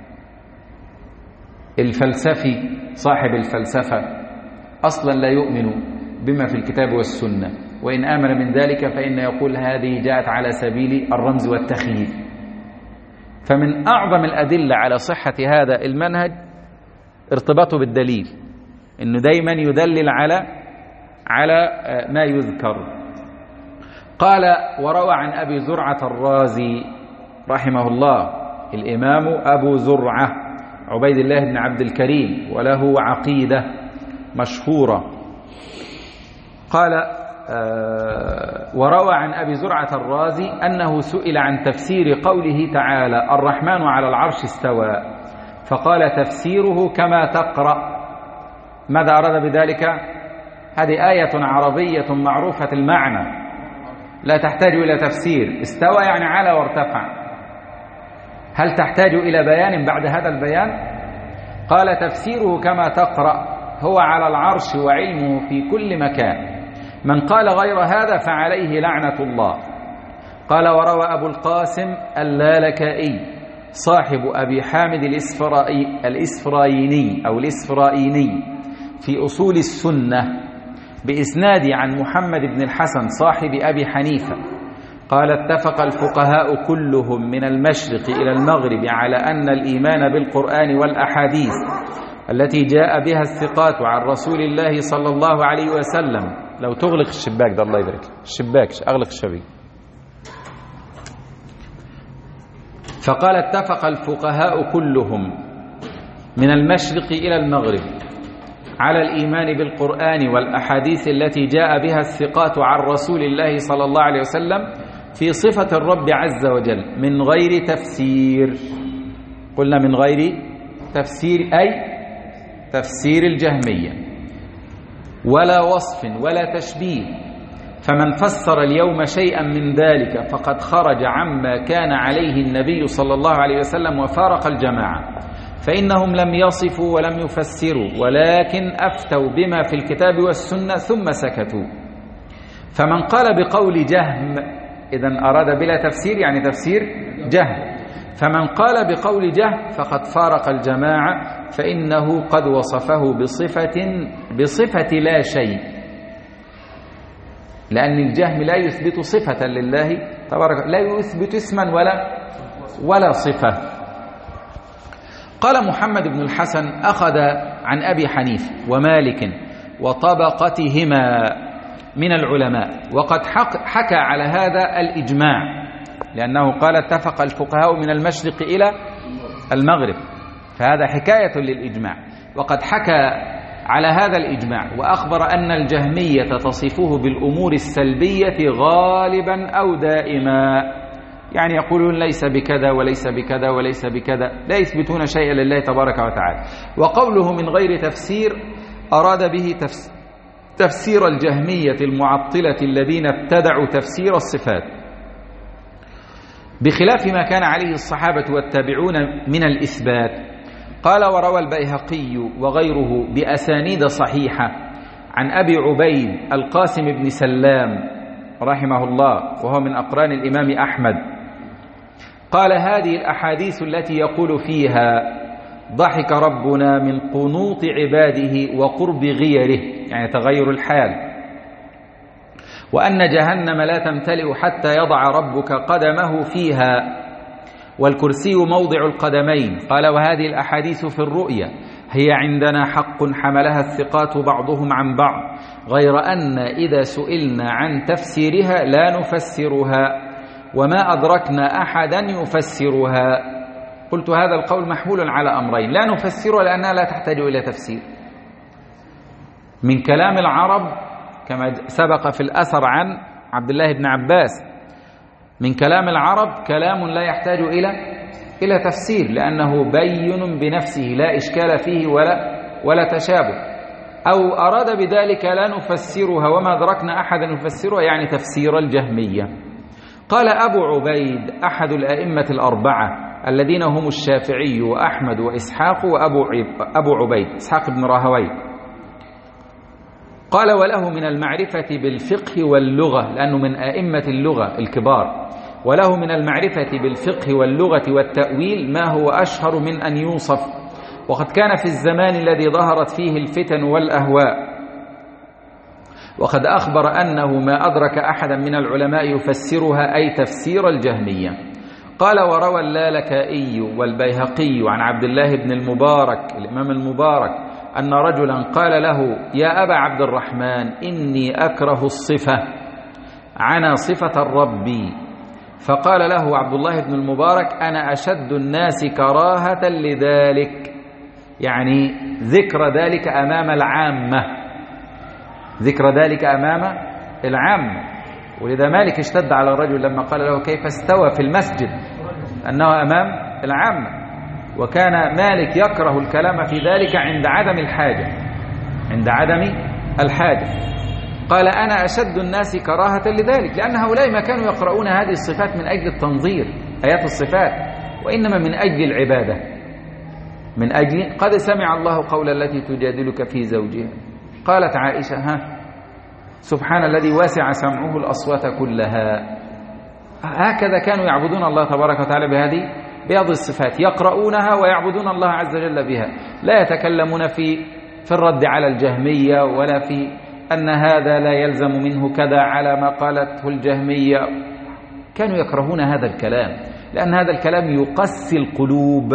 الفلسفي صاحب الفلسفة أصلا لا يؤمن بما في الكتاب والسنة، وإن آمن من ذلك فإن يقول هذه جاءت على سبيل الرمز والتخييل. فمن أعظم الأدلة على صحة هذا المنهج ارتباطه بالدليل، إنه دايما يدلل على على ما يذكر. قال: وروى عن أبي زرعة الرازي رحمه الله، الإمام أبو زرعة عبيد الله بن عبد الكريم، وله عقيدة مشهورة. قال: آه وروى عن أبي زرعة الرازي أنه سئل عن تفسير قوله تعالى: الرحمن على العرش استوى، فقال: تفسيره كما تقرأ. ماذا أراد بذلك؟ هذه آية عربية معروفة المعنى، لا تحتاج إلى تفسير. استوى يعني على وارتفع، هل تحتاج إلى بيان بعد هذا البيان؟ قال: تفسيره كما تقرأ، هو على العرش وعلمه في كل مكان، من قال غير هذا فعليه لعنة الله. قال: وروى أبو القاسم اللالكائي صاحب أبي حامد الإسفرائي الإسفرايني أو الإسفرايني في أصول السنة بإسناد عن محمد بن الحسن صاحب أبي حنيفة قال: اتفق الفقهاء كلهم من المشرق إلى المغرب على أن الإيمان بالقرآن والأحاديث التي جاء بها الثقات عن رسول الله صلى الله عليه وسلم. لو تغلق الشباك ده الله يبارك، الشباك أغلق الشباك. فقال: اتفق الفقهاء كلهم من المشرق إلى المغرب على الإيمان بالقرآن والأحاديث التي جاء بها الثقات عن رسول الله صلى الله عليه وسلم في صفة الرب عز وجل من غير تفسير. قلنا من غير تفسير، أي تفسير الجهمية، ولا وصف ولا تشبيه. فمن فسر اليوم شيئا من ذلك فقد خرج عما كان عليه النبي صلى الله عليه وسلم وفارق الجماعة، فإنهم لم يصفوا ولم يفسروا، ولكن أفتوا بما في الكتاب والسنة ثم سكتوا. فمن قال بقول جهم، إذن أراد بلا تفسير يعني تفسير جهم، فمن قال بقول جهم فقد فارق الجماعة، فإنه قد وصفه بصفة بصفة لا شيء، لأن الجهم لا يثبت صفة لله تبارك، لا يثبت اسما ولا ولا صفة. قال محمد بن الحسن: أخذ عن أبي حنيفة ومالك وطبقتهما من العلماء، وقد حكى على هذا الإجماع، لأنه قال: اتفق الفقهاء من المشرق إلى المغرب، فهذا حكاية للإجماع، وقد حكى على هذا الإجماع، وأخبر أن الجهمية تصفه بالأمور السلبية غالبا أو دائما، يعني يقولون ليس بكذا وليس بكذا وليس بكذا، لا يثبتون شيئا لله تبارك وتعالى. وقوله من غير تفسير أراد به تفسير الجهمية المعطلة الذين ابتدعوا تفسير الصفات، بخلاف ما كان عليه الصحابة والتابعون من الإثبات. قال: وروى البيهقي وغيره بأسانيد صحيحة عن أبي عبيد القاسم بن سلام رحمه الله، وهو من أقران الإمام أحمد، قال: هذه الأحاديث التي يقول فيها ضحك ربنا من قنوط عباده وقرب غيره، يعني تغير الحال، وأن جهنم لا تمتلئ حتى يضع ربك قدمه فيها، والكرسي موضع القدمين. قال: وهذه الأحاديث في الرؤيا هي عندنا حق حملها الثقات بعضهم عن بعض، غير أن إذا سئلنا عن تفسيرها لا نفسرها، وما أدركنا أحدا يفسرها. قلت: هذا القول محمول على أمرين: لا نفسرها لأنها لا تحتاج إلى تفسير، من كلام العرب كما سبق في الأثر عن عبد الله بن عباس، من كلام العرب كلام لا يحتاج إلى إلى تفسير، لأنه بين بنفسه لا إشكال فيه ولا ولا تشابه. أو أراد بذلك لا نفسرها وما أدركنا أحدا يفسرها، يعني تفسير الجهمية. قال أبو عبيد أحد الأئمة الأربعة الذين هم الشافعي وأحمد وإسحاق وأبو أبو عبيد إسحاق بن راهويه، قال: وله من المعرفة بالفقه واللغة، لأنه من أئمة اللغة الكبار، وله من المعرفة بالفقه واللغة والتأويل ما هو أشهر من أن يوصف، وقد كان في الزمان الذي ظهرت فيه الفتن والأهواء، وقد أخبر أنه ما أدرك أحدا من العلماء يفسرها، أي تفسير الجهمية. قال وروى اللالكائي والبيهقي عن عبد الله بن المبارك الإمام المبارك أن رجلا قال له يا أبا عبد الرحمن إني أكره الصفة عن صفة الرب، فقال له عبد الله بن المبارك أنا أشد الناس كراهة لذلك، يعني ذكر ذلك أمام العامة، ذكر ذلك أمام العامة. ولذا مالك اشتد على الرجل لما قال له كيف استوى في المسجد أنه أمام العامة، وكان مالك يكره الكلام في ذلك عند عدم الحاجة، عند عدم الحاجة. قال أنا أشد الناس كراهة لذلك، لأن هؤلاء ما كانوا يقرؤون هذه الصفات من أجل التنظير آيات الصفات، وإنما من أجل العبادة، من أجل قد سمع الله قول التي تجادلك في زوجها. قالت عائشة ها سبحان الذي وسع سمعه الأصوات كلها. هكذا كانوا يعبدون الله تبارك وتعالى بهذه بهذه الصفات، يقرؤونها ويعبدون الله عز وجل بها، لا يتكلمون في في الرد على الجهمية ولا في أن هذا لا يلزم منه كذا على ما قالته الجهمية. كانوا يكرهون هذا الكلام لأن هذا الكلام يقسي القلوب،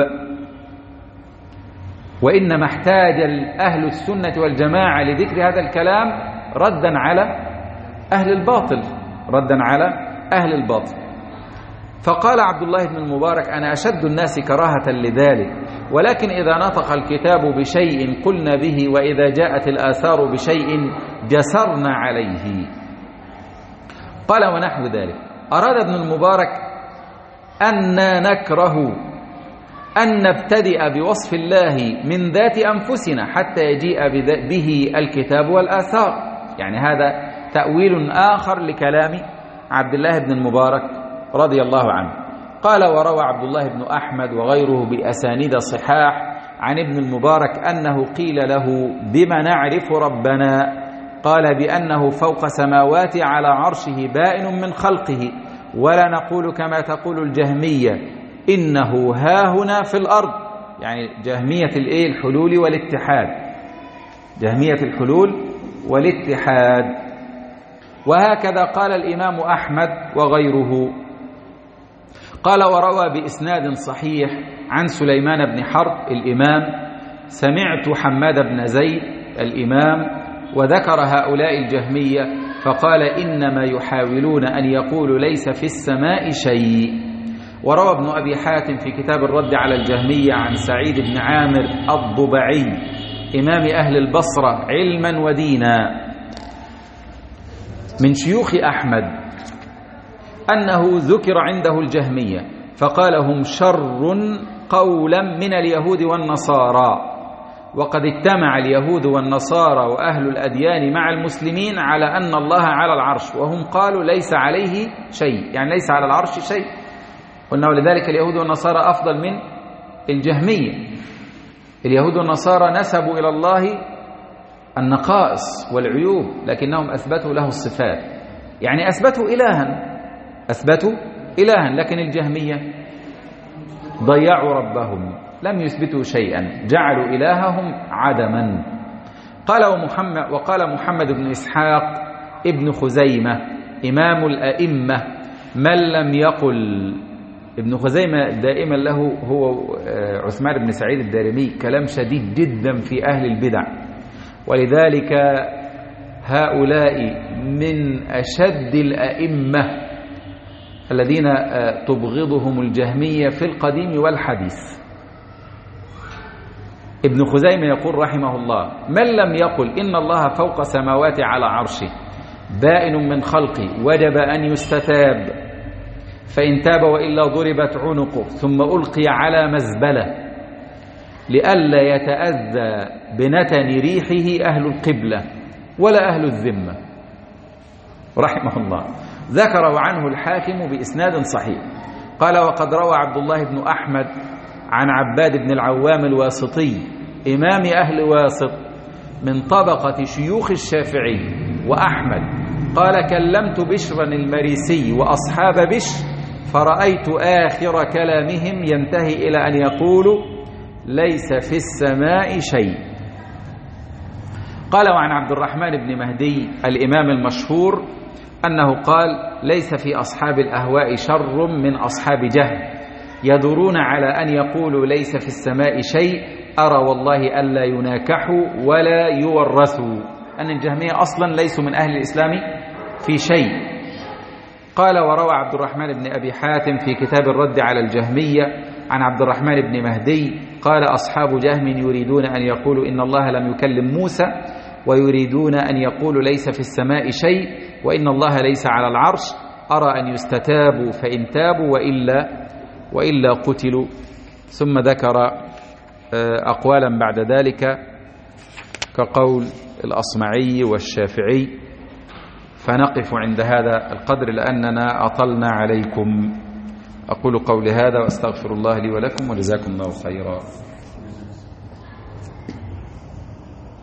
وإنما احتاج أهل السنة والجماعة لذكر هذا الكلام ردا على أهل الباطل، ردا على أهل الباطل. فقال عبد الله بن المبارك أنا أشد الناس كراهة لذلك، ولكن إذا نطق الكتاب بشيء قلنا به، وإذا جاءت الآثار بشيء جسرنا عليه. قال ونحو ذلك. أراد ابن المبارك أن نكره أن نبتدئ بوصف الله من ذات أنفسنا حتى يجيء به الكتاب والآثار، يعني هذا تأويل آخر لكلام عبد الله بن المبارك رضي الله عنه. قال وروى عبد الله بن أحمد وغيره بأسانيد صحاح عن ابن المبارك أنه قيل له بما نعرف ربنا؟ قال بأنه فوق سماوات على عرشه بائن من خلقه، ولا نقول كما تقول الجهمية إنه هاهنا في الأرض، يعني جهمية الإيه الحلول والاتحاد، جهمية الحلول والاتحاد. وهكذا قال الإمام أحمد وغيره. قال وروى بإسناد صحيح عن سليمان بن حرب الإمام سمعت حماد بن زيد الإمام وذكر هؤلاء الجهمية فقال إنما يحاولون أن يقولوا ليس في السماء شيء. وروى ابن أبي حاتم في كتاب الرد على الجهمية عن سعيد بن عامر الضبعي إمام أهل البصرة علما ودينا من شيوخ أحمد أنه ذكر عنده الجهمية فقال هم شر قولا من اليهود والنصارى، وقد اجتمع اليهود والنصارى وأهل الأديان مع المسلمين على أن الله على العرش، وهم قالوا ليس عليه شيء، يعني ليس على العرش شيء. قلنا ولذلك اليهود والنصارى أفضل من الجهمية. اليهود والنصارى نسبوا إلى الله النقائص والعيوب، لكنهم أثبتوا له الصفات، يعني أثبتوا إلها، أثبتوا إلها، لكن الجهمية ضيعوا ربهم، لم يثبتوا شيئا، جعلوا إلههم عدما. قال ومحمد وقال محمد بن إسحاق ابن خزيمة إمام الأئمة من لم يقل، ابن خزيمة دائما له هو عثمان بن سعيد الدارمي كلام شديد جدا في أهل البدع، ولذلك هؤلاء من أشد الأئمة الذين تبغضهم الجهمية في القديم والحديث. ابن خزيمة يقول رحمه الله من لم يقل إن الله فوق سماوات على عرشه بائن من خلقه وجب أن يستتاب، فإن تاب وإلا ضربت عنقه ثم ألقي على مزبلة لئلا يتأذى بنتن ريحه أهل القبلة ولا أهل الذمة رحمه الله. ذكره عنه الحاكم بإسناد صحيح. قال وقد روى عبد الله بن أحمد عن عباد بن العوام الواسطي إمام أهل واسط من طبقة شيوخ الشافعي وأحمد قال كلمت بشرا المريسي وأصحاب بشر فرأيت آخر كلامهم ينتهي إلى أن يقولوا ليس في السماء شيء. قال وعن عبد الرحمن بن مهدي الإمام المشهور أنه قال ليس في أصحاب الأهواء شر من أصحاب جهل، يدورون على أن يقولوا ليس في السماء شيء، أرى والله ألا يناكحوا ولا يورثوا، أن الجهمية أصلا ليسوا من أهل الإسلام في شيء. قال: وروى عبد الرحمن بن أبي حاتم في كتاب الرد على الجهمية عن عبد الرحمن بن مهدي قال: أصحاب جهم يريدون أن يقولوا إن الله لم يكلم موسى، ويريدون أن يقولوا ليس في السماء شيء، وإن الله ليس على العرش، أرى أن يستتابوا فإن تابوا وإلا وإلا قتلوا. ثم ذكر أقوالا بعد ذلك كقول الأصمعي والشافعي. فنقف عند هذا القدر لأننا أطلنا عليكم. أقول قولي هذا وأستغفر الله لي ولكم، وجزاكم الله خيرا.